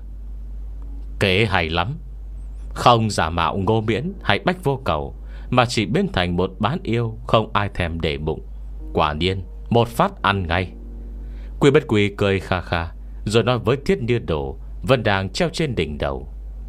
Kế hay lắm, không giả mạo Ngô Miễn hay Bách Vô Cầu, mà chỉ biến thành một bán yêu không ai thèm để bụng. Quả nhiên một phát ăn ngay. Quy Bất Quy cười kha kha, rồi nói với Thiết Như Đồ vẫn đang treo trên đỉnh đầu: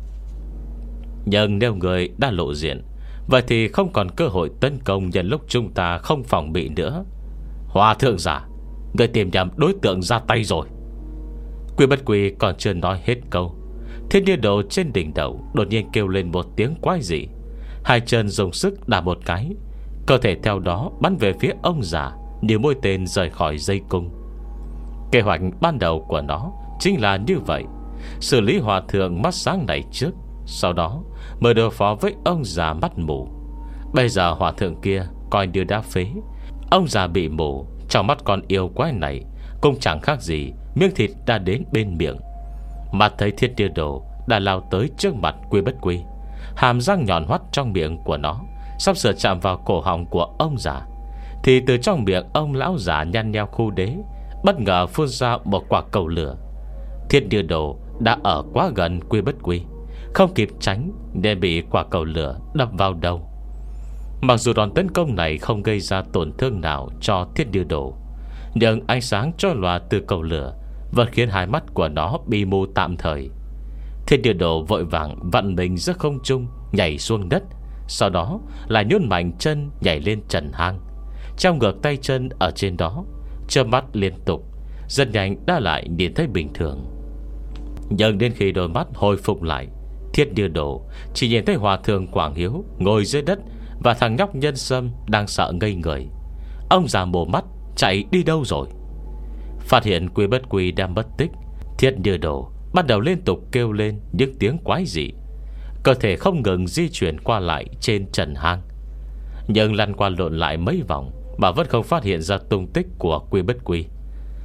Nhưng nếu người đã lộ diện, vậy thì không còn cơ hội tấn công nhân lúc chúng ta không phòng bị nữa. Hòa thượng giả, người tìm nhầm đối tượng ra tay rồi. Quy Bất Quy còn chưa nói hết câu, Thiết Như Đồ trên đỉnh đầu đột nhiên kêu lên một tiếng quái dị, hai chân dùng sức đạp một cái, cơ thể theo đó bắn về phía ông già như mũi tên rời khỏi dây cung. Kế hoạch ban đầu của nó chính là như vậy: xử lý hòa thượng mắt sáng này trước, sau đó mới đối phó với ông già mắt mù. Bây giờ hòa thượng kia coi như đã phế, ông già bị mù, trong mắt con yêu quái này cũng chẳng khác gì miếng thịt đã đến bên miệng. Mặt thấy Thiết Như Đồ đã lao tới trước mặt Quy Bất Quy, hàm răng nhọn hoắt trong miệng của nó sắp sửa chạm vào cổ họng của ông già, thì từ trong miệng ông lão già nhăn nheo khu đế bất ngờ phun ra một quả cầu lửa. Thiết Như Đồ đã ở quá gần Quy Bất Quy, không kịp tránh nên bị quả cầu lửa đập vào đầu. Mặc dù đòn tấn công này không gây ra tổn thương nào cho Thiết Như Đồ, nhưng ánh sáng chói lòa từ cầu lửa vẫn khiến hai mắt của nó bị mù tạm thời. Thiết Như Đồ vội vàng vặn mình giữa không trung, nhảy xuống đất, sau đó lại nhún mạnh chân nhảy lên trần hang, trong ngược tay chân ở trên đó, chớp mắt liên tục, rất nhanh đã lại nhìn thấy bình thường. Nhưng đến khi đôi mắt hồi phục lại, Thiết Như Đồ chỉ nhìn thấy hòa thượng Quảng Hiếu ngồi dưới đất và thằng nhóc Nhân Sâm đang sợ ngây người. Ông già mù mắt chạy đi đâu rồi? Phát hiện Quy Bất Quy đang mất tích, Thiết Như Đồ bắt đầu liên tục kêu lên những tiếng quái dị, cơ thể không ngừng di chuyển qua lại trên trần hang, nhưng lăn qua lộn lại mấy vòng mà vẫn không phát hiện ra tung tích của Quy Bất Quy.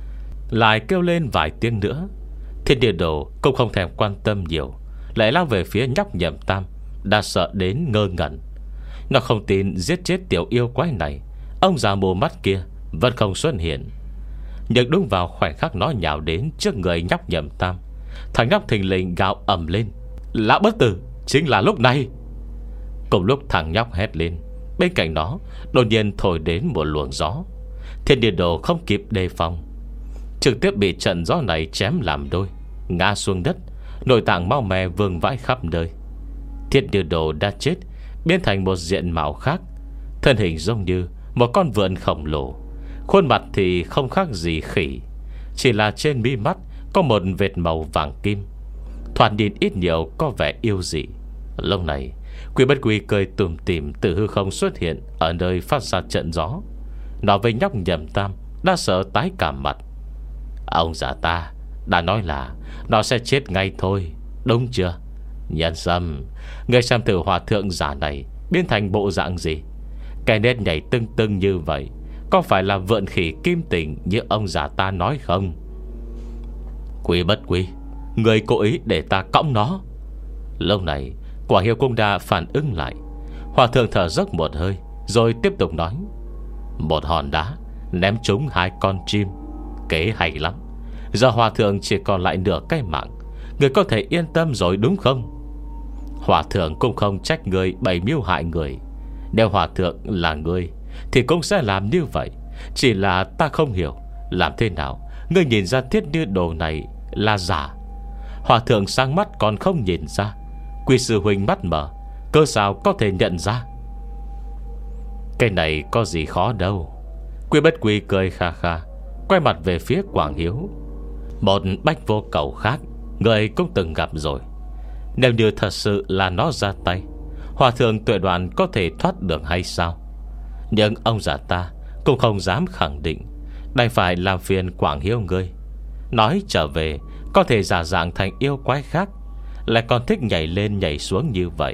lại kêu lên vài tiếng nữa. Thiên Địa Đồ cũng không thèm quan tâm nhiều, lại lao về phía nhóc Nhậm Tam, đã sợ đến ngơ ngẩn. Nó không tin giết chết tiểu yêu quái này, ông già mù mắt kia vẫn không xuất hiện. Nhưng đúng vào khoảnh khắc nó nhào đến trước người nhóc Nhậm Tam, thằng nhóc thình lình gào ầm lên: Lão bất tử! Chính là lúc này! Cùng lúc thằng nhóc hét lên, bên cạnh nó đột nhiên thổi đến một luồng gió. Thiên Địa Đồ không kịp đề phòng, trực tiếp bị trận gió này chém làm đôi, ngã xuống đất, nội tạng mau mè vương vãi khắp nơi. Thiên Địa Đồ đã chết, biến thành một diện mạo khác, thân hình giống như một con vượn khổng lồ, khuôn mặt thì không khác gì khỉ, chỉ là trên mí mắt có một vệt màu vàng kim, thoạt nhìn ít nhiều có vẻ yêu dị. Lúc này Quy Bất Quy cười tủm tỉm từ hư không xuất hiện ở nơi phát ra trận gió. Nó với nhóc Nhậm Tam đã sợ tái cả mặt. Ông già ta đã nói là nó sẽ chết ngay thôi, đúng chưa? Nhân Sâm, người xem thử hòa thượng giả này biến thành bộ dạng gì. Cái nét nhảy tưng tưng như vậy có phải là vượn khỉ kim tình như ông già ta nói không? Quy Bất Quy, người cố ý để ta cõng nó. Lúc này Quả Hiếu cũng đã phản ứng lại. Hòa thượng thở dốc một hơi, rồi tiếp tục nói: Một hòn đá ném trúng hai con chim, kế hay lắm. Giờ hòa thượng chỉ còn lại nửa cái mạng, người có thể yên tâm rồi đúng không? Hòa thượng cũng không trách người bày mưu hại người. Nếu hòa thượng là người thì cũng sẽ làm như vậy. Chỉ là ta không hiểu làm thế nào ngươi nhìn ra Thiết Như Đồ này là giả. Hòa thượng sáng mắt còn không nhìn ra, Quy sư huynh mắt mở, cơ sao có thể nhận ra? Cái này có gì khó đâu. Quy Bất Quy cười kha kha, quay mặt về phía Quảng Hiếu. Một bách vô cầu khác người cũng từng gặp rồi. Nếu như thật sự là nó ra tay, hòa thượng Tuệ Đoàn có thể thoát được hay sao? Nhưng ông già ta cũng không dám khẳng định, đành phải làm phiền Quảng Hiếu ngươi. Nói trở về có thể giả dạng thành yêu quái khác, lại còn thích nhảy lên nhảy xuống như vậy.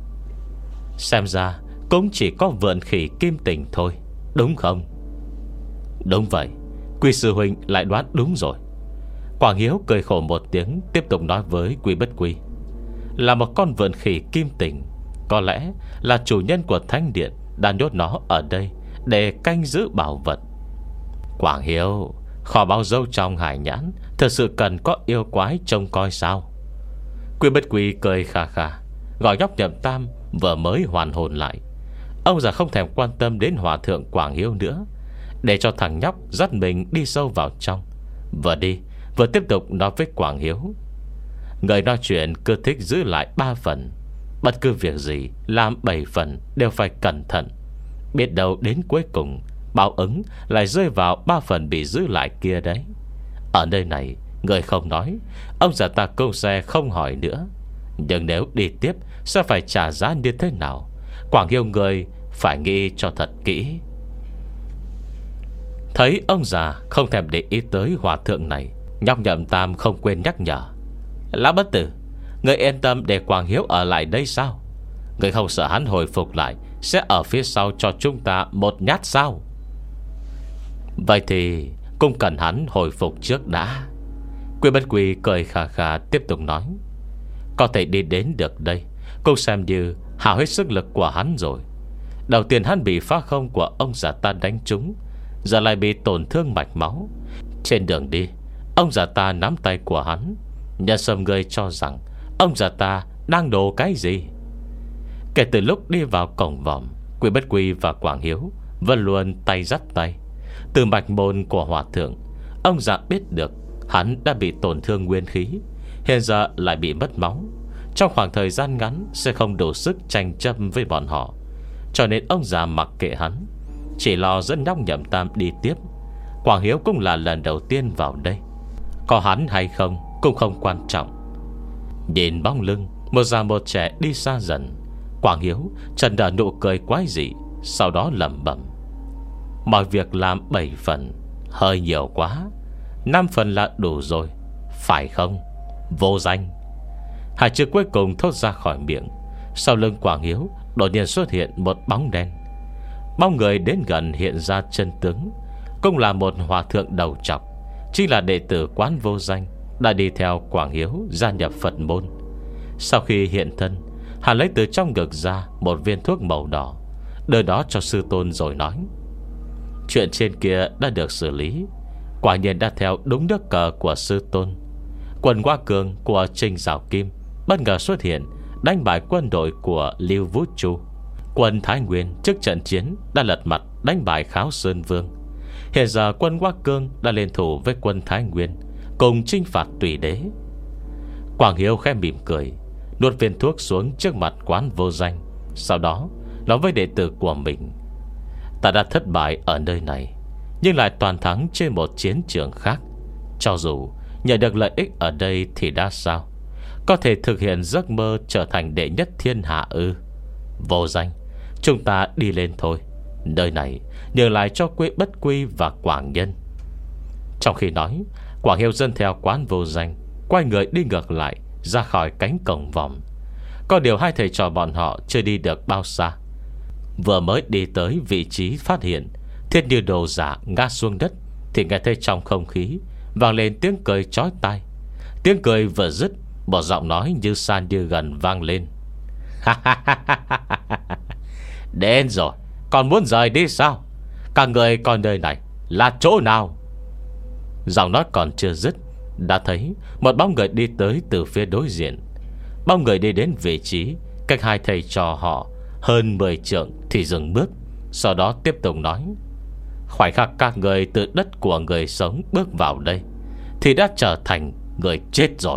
Xem ra cũng chỉ có vượn khỉ kim tình thôi, đúng không? Đúng vậy, Quy sư huynh lại đoán đúng rồi. Quảng Hiếu cười khổ một tiếng, tiếp tục nói với Quy Bất Quy: Là một con vượn khỉ kim tình, có lẽ là chủ nhân của Thánh Điện đã nhốt nó ở đây để canh giữ bảo vật. Quảng Hiếu, kho báu dâu trong hải nhãn thật sự cần có yêu quái trông coi sao? Quy Bất Quy cười khà khà, gọi nhóc Nhậm Tam vừa mới hoàn hồn lại. Ông già không thèm quan tâm đến hòa thượng Quảng Hiếu nữa, để cho thằng nhóc dắt mình đi sâu vào trong. Vừa đi vừa tiếp tục nói với Quảng Hiếu: Người nói chuyện cứ thích giữ lại ba phần, bất cứ việc gì làm bảy phần đều phải cẩn thận. Biết đâu đến cuối cùng báo ứng lại rơi vào ba phần bị giữ lại kia đấy. Ở nơi này người không nói, ông già ta cũng sẽ không hỏi nữa. Nhưng nếu đi tiếp sẽ phải trả giá như thế nào, Quảng Hiếu người phải nghĩ cho thật kỹ. Thấy ông già không thèm để ý tới hòa thượng này, nhóc Nhậm Tam không quên nhắc nhở: Lão bất tử, người yên tâm để Quảng Hiếu ở lại đây sao? Người không sợ hắn hồi phục lại sẽ ở phía sau cho chúng ta một nhát sao? Vậy thì cũng cần hắn hồi phục trước đã. Quy Bất Quy cười khà khà tiếp tục nói: Có thể đi đến được đây cũng xem như hao hết sức lực của hắn rồi. Đầu tiên hắn bị phá không của ông già ta đánh trúng, giờ lại bị tổn thương mạch máu. Trên đường đi ông già ta nắm tay của hắn. Nhân Sâm người cho rằng ông già ta đang đổ cái gì? Kể từ lúc đi vào cổng vòm, Quy Bất Quy và Quảng Hiếu vẫn luôn tay dắt tay. Từ mạch môn của hòa thượng, ông già biết được hắn đã bị tổn thương nguyên khí, hiện giờ lại bị mất máu. Trong khoảng thời gian ngắn sẽ không đủ sức tranh chấp với bọn họ, cho nên ông già mặc kệ hắn, chỉ lo dẫn nhóc Nhậm Tam đi tiếp. Quảng Hiếu cũng là lần đầu tiên vào đây, có hắn hay không cũng không quan trọng. Nhìn bóng lưng một già một trẻ đi xa dần, Quảng Hiếu trần nở nụ cười quái dị, sau đó lẩm bẩm: Mọi việc làm bảy phần hơi nhiều quá, năm phần là đủ rồi, phải không? Vô danh. Hai chữ cuối cùng thốt ra khỏi miệng. Sau lưng Quảng Hiếu đột nhiên xuất hiện một bóng đen. Bóng người đến gần hiện ra chân tướng, cũng là một hòa thượng đầu trọc, chính là đệ tử Quán Vô Danh đã đi theo Quảng Hiếu gia nhập Phật môn. Sau khi hiện thân, hắn lấy từ trong ngực ra một viên thuốc màu đỏ, đưa đó cho sư tôn rồi nói: chuyện trên kia đã được xử lý, quả nhiên đã theo đúng nước cờ của sư tôn. Quần Hoa Cường của Trình Giảo Kim bất ngờ xuất hiện, đánh bại quân đội của Lưu Vũ Chu. Quân Thái Nguyên trước trận chiến đã lật mặt đánh bại Kháo Sơn Vương. Hiện giờ quân Hoa Cương đã lên thủ với quân Thái Nguyên, cùng chinh phạt Tùy Đế. Quảng Hiếu khẽ mỉm cười, nuốt viên thuốc xuống trước mặt Quán Vô Danh. Sau đó nói với đệ tử của mình: ta đã thất bại ở nơi này, nhưng lại toàn thắng trên một chiến trường khác. Cho dù nhận được lợi ích ở đây thì đã sao? Có thể thực hiện giấc mơ trở thành đệ nhất thiên hạ ư? Vô Danh, chúng ta đi lên thôi. Nơi này nhờ lại cho Quế Bất Quy và Quảng Nhân. Trong khi nói, Quảng Hiếu dân theo Quán Vô Danh, quay người đi ngược lại ra khỏi cánh cổng vòng. Có điều hai thầy trò bọn họ chưa đi được bao xa, vừa mới đi tới vị trí phát hiện Thiết Như Đồ giả ngã xuống đất, thì nghe thấy trong không khí vang lên tiếng cười chói tai. Tiếng cười vừa dứt, một giọng nói như xa như gần vang lên: đến rồi, còn muốn rời đi sao? Các người coi nơi này là chỗ nào? Giọng nói còn chưa dứt, đã thấy một bóng người đi tới từ phía đối diện. Bóng người đi đến vị trí cách hai thầy trò họ hơn mười trượng thì dừng bước. Sau đó tiếp tục nói: khoảnh khắc các người từ đất của người sống bước vào đây thì đã trở thành người chết rồi.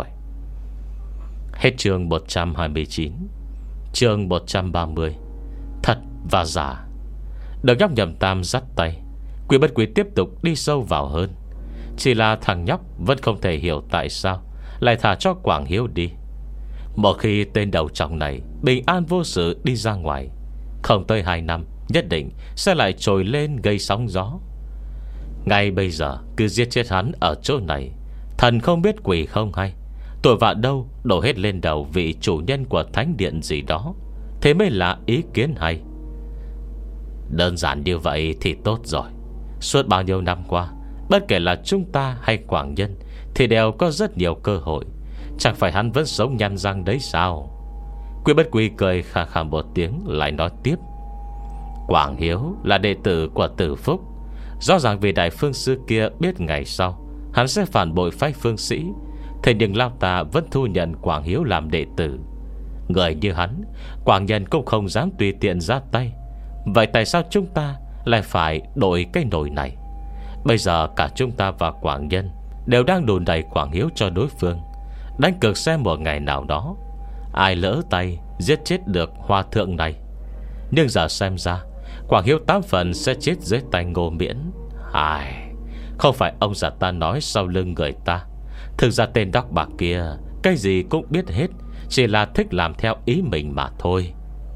Hết chương một trăm hai mươi chín. Chương một trăm ba mươi. Thật và giả. Được nhóc Nhậm Tam dắt tay, Quỷ Bất Quỷ tiếp tục đi sâu vào hơn. Chỉ là thằng nhóc vẫn không thể hiểu tại sao lại thả cho Quảng Hiếu đi. Một khi tên đầu trọc này bình an vô sự đi ra ngoài, không tới hai năm nhất định sẽ lại trồi lên gây sóng gió. Ngay bây giờ cứ giết chết hắn ở chỗ này, thần không biết quỷ không hay, tội vạ đâu đổ hết lên đầu vị chủ nhân của thánh điện gì đó. Thế mới là ý kiến hay. Đơn giản như vậy thì tốt rồi. Suốt bao nhiêu năm qua, bất kể là chúng ta hay Quảng Nhân thì đều có rất nhiều cơ hội. Chẳng phải hắn vẫn sống nhăn răng đấy sao? Quy Bất Quy cười khà khà một tiếng, lại nói tiếp: Quảng Hiếu là đệ tử của Tử Phúc. Rõ ràng vì đại phương sư kia biết ngày sau hắn sẽ phản bội phái phương sĩ, thế nhưng lao ta vẫn thu nhận Quảng Hiếu làm đệ tử. Người như hắn, Quảng Nhân cũng không dám tùy tiện ra tay. Vậy tại sao chúng ta lại phải đổi cái nồi này? Bây giờ cả chúng ta và Quảng Nhân đều đang đùn đẩy Quảng Hiếu cho đối phương, đánh cược xem một ngày nào đó ai lỡ tay giết chết được hòa thượng này. Nhưng giờ xem ra Quảng Hiếu tám phần sẽ chết dưới tay Ngô Miễn. Ai, không phải ông già ta nói sau lưng người ta. Thực ra tên đóc bạc kia cái gì cũng biết hết, chỉ là thích làm theo ý mình mà thôi.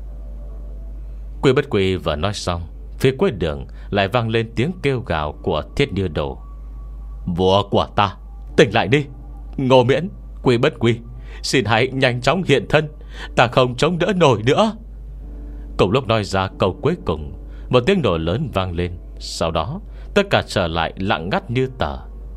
Quy Bất Quy vừa nói xong, phía cuối đường lại vang lên tiếng kêu gào của Thiết Như Đồ: Vua của ta, tỉnh lại đi! Ngô Miễn, Quy Bất Quy, xin hãy nhanh chóng hiện thân, ta không chống đỡ nổi nữa. Cùng lúc nói ra câu cuối cùng, một tiếng nổ lớn vang lên. Sau đó tất cả trở lại lặng ngắt như tờ.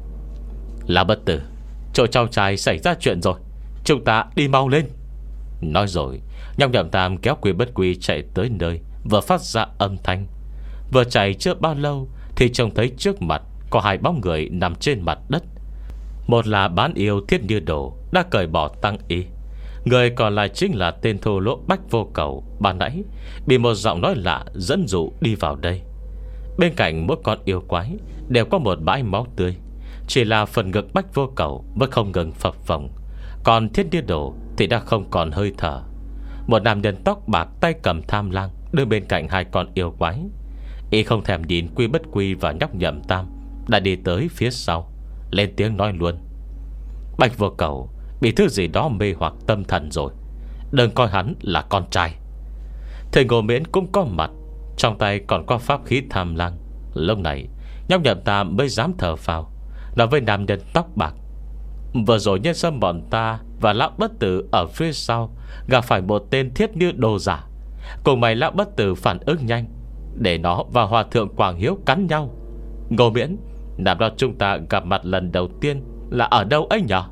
Là Bất Tử, chỗ cháu trai xảy ra chuyện rồi, chúng ta đi mau lên. Nói rồi, nhóc Nhậm Tam kéo Quy Bất Quy chạy tới nơi vừa phát ra âm thanh. Vừa chạy chưa bao lâu thì trông thấy trước mặt có hai bóng người nằm trên mặt đất. Một là bán yêu Thiết Như Đồ đã cởi bỏ tăng y, người còn lại chính là tên thô lỗ Bách Vô Cầu ban nãy bị một giọng nói lạ dẫn dụ đi vào đây. Bên cạnh mỗi con yêu quái đều có một bãi máu tươi, chỉ là phần ngực Bách Vô Cầu vẫn không ngừng phập phồng, còn Thiết Như Đồ thì đã không còn hơi thở. Một nam nhân tóc bạc tay cầm tham lang đứng bên cạnh hai con yêu quái. Y không thèm nhìn Quy Bất Quy và nhóc Nhậm Tam, đã đi tới phía sau, lên tiếng nói luôn: Bạch Vô Cầu bị thứ gì đó mê hoặc tâm thần rồi, đừng coi hắn là con trai. Thầy Ngô Miễn cũng có mặt, trong tay còn có pháp khí tham lang. Lúc này nhóc Nhậm Tam mới dám thở phào, nói với nam nhân tóc bạc: Vừa rồi nhân sâm bọn ta và lão Bất Tử ở phía sau gặp phải một tên Thiết Như Đồ giả. Cùng mày lão Bất Tử phản ứng nhanh, để nó và hòa thượng Quảng Hiếu cắn nhau. Ngô Miễn, Năm đó chúng ta gặp mặt lần đầu tiên là ở đâu ấy nhỉ?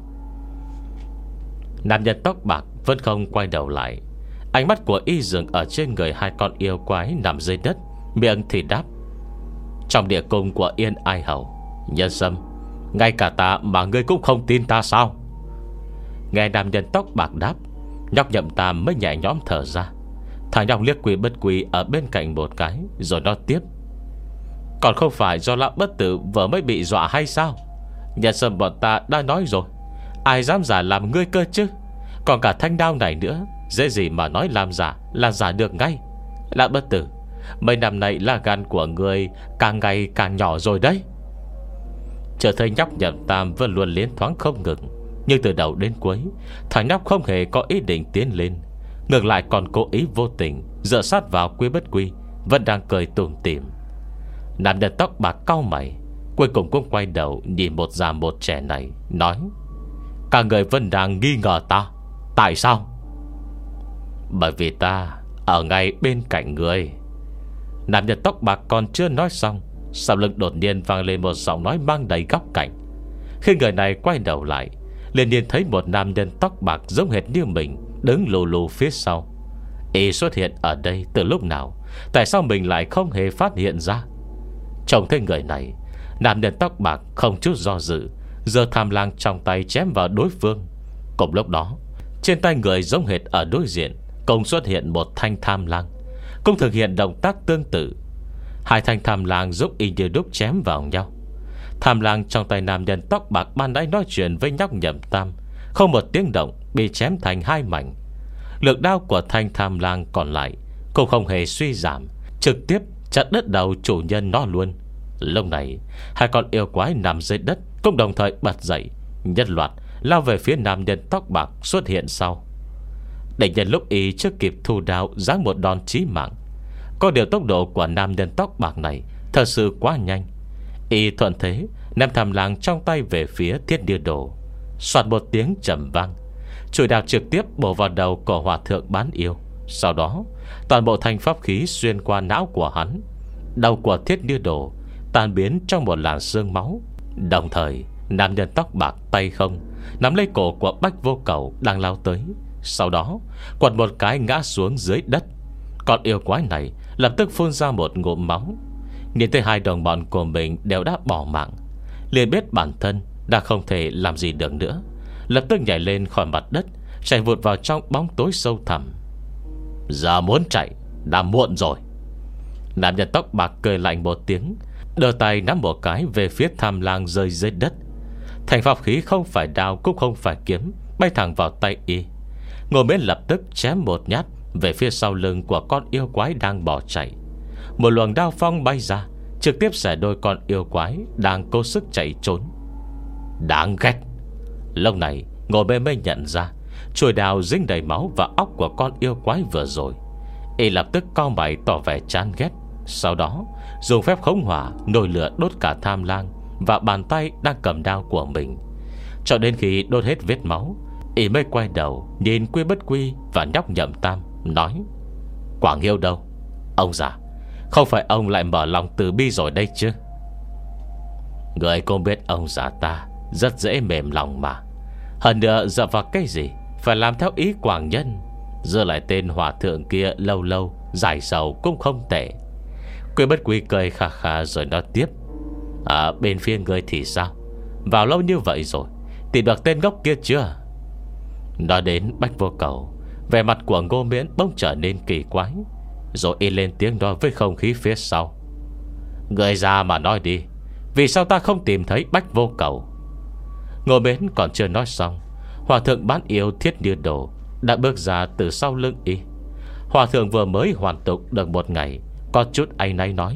Nam nhân tóc bạc vẫn không quay đầu lại. Ánh mắt của y dừng ở trên người hai con yêu quái nằm dưới đất. Miệng thì đáp: trong địa cung của Yên Ai Hầu. Nhân Sâm, ngay cả ta mà ngươi cũng không tin ta sao? Nghe nam nhân tóc bạc đáp, nhóc Nhậm Tam mới nhẹ nhõm thở ra. Thằng nhóc liếc Quý Bất Quy ở bên cạnh một cái, rồi nói tiếp: còn không phải do lão bất tử vừa mới bị dọa hay sao? Nhân Sâm bọn ta đã nói rồi, ai dám giả làm ngươi cơ chứ? Còn cả thanh đao này nữa, dễ gì mà nói làm giả là giả được ngay. Lão bất tử, mấy năm nay là gan của ngươi càng ngày càng nhỏ rồi đấy. Chờ thấy nhóc Nhậm Tam vẫn luôn liến thoáng không ngừng, nhưng từ đầu đến cuối thằng nhóc không hề có ý định tiến lên, ngược lại còn cố ý vô tình dựa sát vào Quý Bất Quy, vẫn đang cười tủm tỉm. Nam nhân tóc bạc cau mày, cuối cùng cũng quay đầu nhìn một già một trẻ này, nói: cả người vẫn đang nghi ngờ ta. Tại sao? Bởi vì ta ở ngay bên cạnh người. Nam nhân tóc bạc còn chưa nói xong, sau lưng đột nhiên vang lên một giọng nói mang đầy góc cạnh. Khi người này quay đầu lại, liền nhìn thấy một nam nhân tóc bạc giống hệt như mình đứng lù lù phía sau. Y xuất hiện ở đây từ lúc nào? Tại sao mình lại không hề phát hiện ra? Trông thấy người này, nam nhân tóc bạc không chút do dự giơ tham lang trong tay chém vào đối phương. Cùng lúc đó, trên tay người giống hệt ở đối diện cũng xuất hiện một thanh tham lang, cũng thực hiện động tác tương tự. Hai thanh tham lang giúp y như đúc chém vào nhau. Tham lang trong tay nam nhân tóc bạc ban nãy nói chuyện với nhóc Nhậm Tam, không một tiếng động bị chém thành hai mảnh. Lực đao của thanh tham lang còn lại cũng không hề suy giảm, trực tiếp chặt đứt đầu chủ nhân nó luôn. Lúc này, hai con yêu quái nằm dưới đất cũng đồng thời bật dậy, nhất loạt lao về phía nam nhân tóc bạc xuất hiện sau. Để nhân lúc y chưa kịp thu đao giáng một đòn chí mạng. Có điều tốc độ của nam nhân tóc bạc này thật sự quá nhanh. Y thuận thế ném tham lang trong tay về phía Thiết Địa Đồ. Soạt một tiếng trầm vang, chùi đao trực tiếp bổ vào đầu của hòa thượng bán yêu. Sau đó toàn bộ thanh pháp khí xuyên qua não của hắn. Đầu của Thiết Địa Đồ tan biến trong một làn sương máu. Đồng thời, nam nhân tóc bạc tay không nắm lấy cổ của Bách Vô Cầu đang lao tới. Sau đó quật một cái ngã xuống dưới đất. Con yêu quái này lập tức phun ra một ngụm máu. Nhìn thấy hai đồng bọn của mình đều đã bỏ mạng, liền biết bản thân đã không thể làm gì được nữa, lập tức nhảy lên khỏi mặt đất, chạy vụt vào trong bóng tối sâu thẳm. Giờ muốn chạy đã muộn rồi. Nam nhân tóc bạc cười lạnh một tiếng, đưa tay nắm một cái về phía tham lang rơi dưới đất. Thành pháp khí không phải đao cũng không phải kiếm, bay thẳng vào tay y. Ngô Miễn lập tức chém một nhát về phía sau lưng của con yêu quái đang bỏ chạy. Một luồng đao phong bay ra, trực tiếp xẻ đôi con yêu quái đang cố sức chạy trốn. Đáng ghét. Lúc này Ngô Miễn mới nhận ra chuôi đao dính đầy máu và óc của con yêu quái vừa rồi. Y lập tức cau mày tỏ vẻ chán ghét. Sau đó dùng phép khống hỏa nổi lửa đốt cả tham lang và bàn tay đang cầm đao của mình. Cho đến khi đốt hết vết máu, Y mới quay đầu nhìn Quy Bất Quy và nhóc Nhậm Tam, nói: Quảng Hiêu đâu? Ông già, không phải ông lại mở lòng từ bi rồi đây chứ? Người cũng biết ông già ta rất dễ mềm lòng mà. Hơn nữa dựa vào cái gì phải làm theo ý Quảng Nhân? Giờ lại tên hòa thượng kia lâu lâu giải sầu cũng không tệ. Quy Bất Quy cười khà khà rồi nói tiếp: À, bên phía người thì sao? Vào lâu như vậy rồi, tìm được tên ngốc kia chưa? Nói đến Bách Vô Cầu, vẻ mặt của Ngô Miễn bỗng trở nên kỳ quái, rồi y lên tiếng nói với không khí phía sau: Người già mà nói đi, vì sao ta không tìm thấy Bách Vô Cầu? Ngô Miễn còn chưa nói xong, hòa thượng bán yêu Thiết Như Đồ đã bước ra từ sau lưng y. Hòa thượng vừa mới hoàn tục được một ngày, có chút áy náy nói: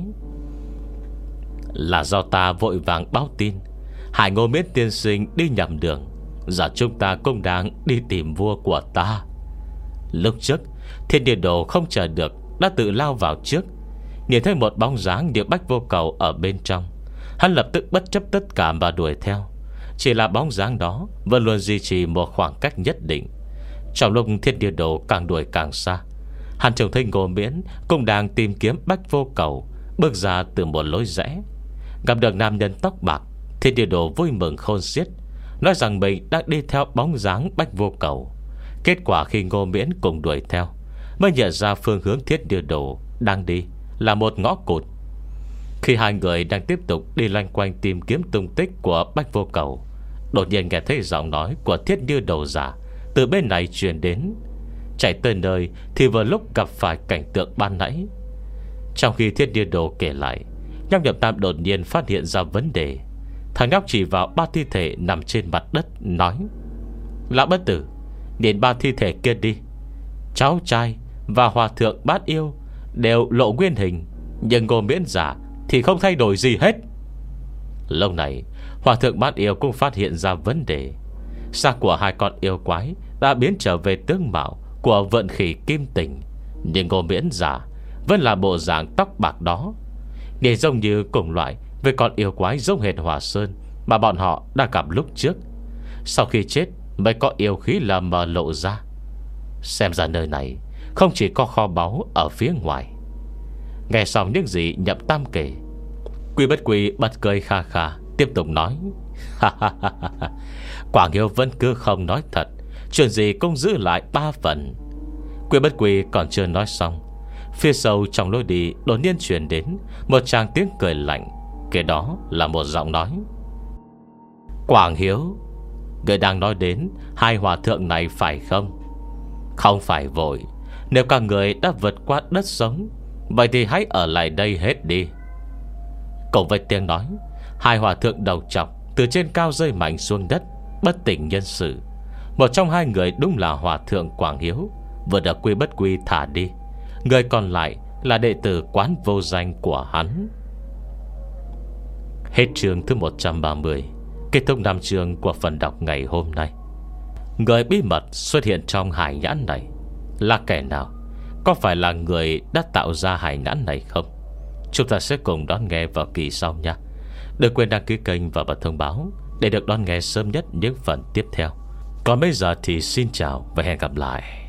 Là do ta vội vàng báo tin, hại Ngô Miễn tiên sinh đi nhầm đường. Giờ chúng ta cũng đang đi tìm vua của ta. Lúc trước Thiên Địa Đồ không chờ được đã tự lao vào trước. Nhìn thấy một bóng dáng như Bách Vô Cầu ở bên trong, hắn lập tức bất chấp tất cả và đuổi theo. Chỉ là bóng dáng đó vẫn luôn duy trì một khoảng cách nhất định. Trong lúc Thiên Địa Đồ càng đuổi càng xa, hắn trông thấy Ngô Miễn cũng đang tìm kiếm Bách Vô Cầu bước ra từ một lối rẽ. Gặp được nam nhân tóc bạc, Thiên Địa Đồ vui mừng khôn xiết, nói rằng mình đang đi theo bóng dáng Bách Vô Cầu. Kết quả khi Ngô Miễn cùng đuổi theo, mới nhận ra phương hướng Thiên Địa Đồ đang đi là một ngõ cụt. Khi hai người đang tiếp tục đi loanh quanh tìm kiếm tung tích của Bách Vô Cầu, đột nhiên nghe thấy giọng nói của Thiên Địa Đồ giả từ bên này truyền đến. Chạy tới nơi thì vừa lúc gặp phải cảnh tượng ban nãy. Trong khi Thiên Địa Đồ kể lại, Nhóc Nhậm Tam đột nhiên phát hiện ra vấn đề. Thằng nhóc chỉ vào ba thi thể nằm trên mặt đất, nói: Lão bất tử, nhìn ba thi thể kia đi. Cháu trai và hòa thượng Bát Yêu đều lộ nguyên hình, nhưng Ngô Miễn giả thì không thay đổi gì hết. Lâu này hòa thượng Bát Yêu cũng phát hiện ra vấn đề. Xác của hai con yêu quái đã biến trở về tướng mạo của vận khỉ Kim Tình, nhưng Ngô Miễn giả vẫn là bộ dạng tóc bạc đó, nghe giống như cùng loại với con yêu quái giống hệt Hòa Sơn mà bọn họ đã gặp lúc trước. Sau khi chết mới có yêu khí là mờ lộ ra. Xem ra nơi này không chỉ có kho báu ở phía ngoài. Nghe xong những gì Nhậm Tam kể, Quy Bất Quy bật cười kha kha, tiếp tục nói: Quảng Hiếu vẫn cứ không nói thật, chuyện gì cũng giữ lại ba phần. Quy Bất Quy còn chưa nói xong, phía sâu trong lối đi đột nhiên truyền đến một tràng tiếng cười lạnh. Kế đó là một giọng nói: Quảng Hiếu, người đang nói đến hai hòa thượng này phải không? Không phải vội. Nếu các người đã vượt qua đất sống, vậy thì hãy ở lại đây hết đi. Cùng với tiếng nói, hai hòa thượng đầu trọc từ trên cao rơi mạnh xuống đất, bất tỉnh nhân sự. Một trong hai người đúng là hòa thượng Quảng Hiếu, vừa được Quy Bất Quy thả đi. Người còn lại là đệ tử quán vô danh của hắn. Hết chương thứ một trăm ba mươi. Kết thúc năm chương của phần đọc ngày hôm nay. Người bí mật xuất hiện trong hải nhãn này là kẻ nào? Có phải là người đã tạo ra hải nhãn này không? Chúng ta sẽ cùng đón nghe vào kỳ sau nha. Đừng quên đăng ký kênh và bật thông báo để được đón nghe sớm nhất những phần tiếp theo. Còn bây giờ thì xin chào và hẹn gặp lại.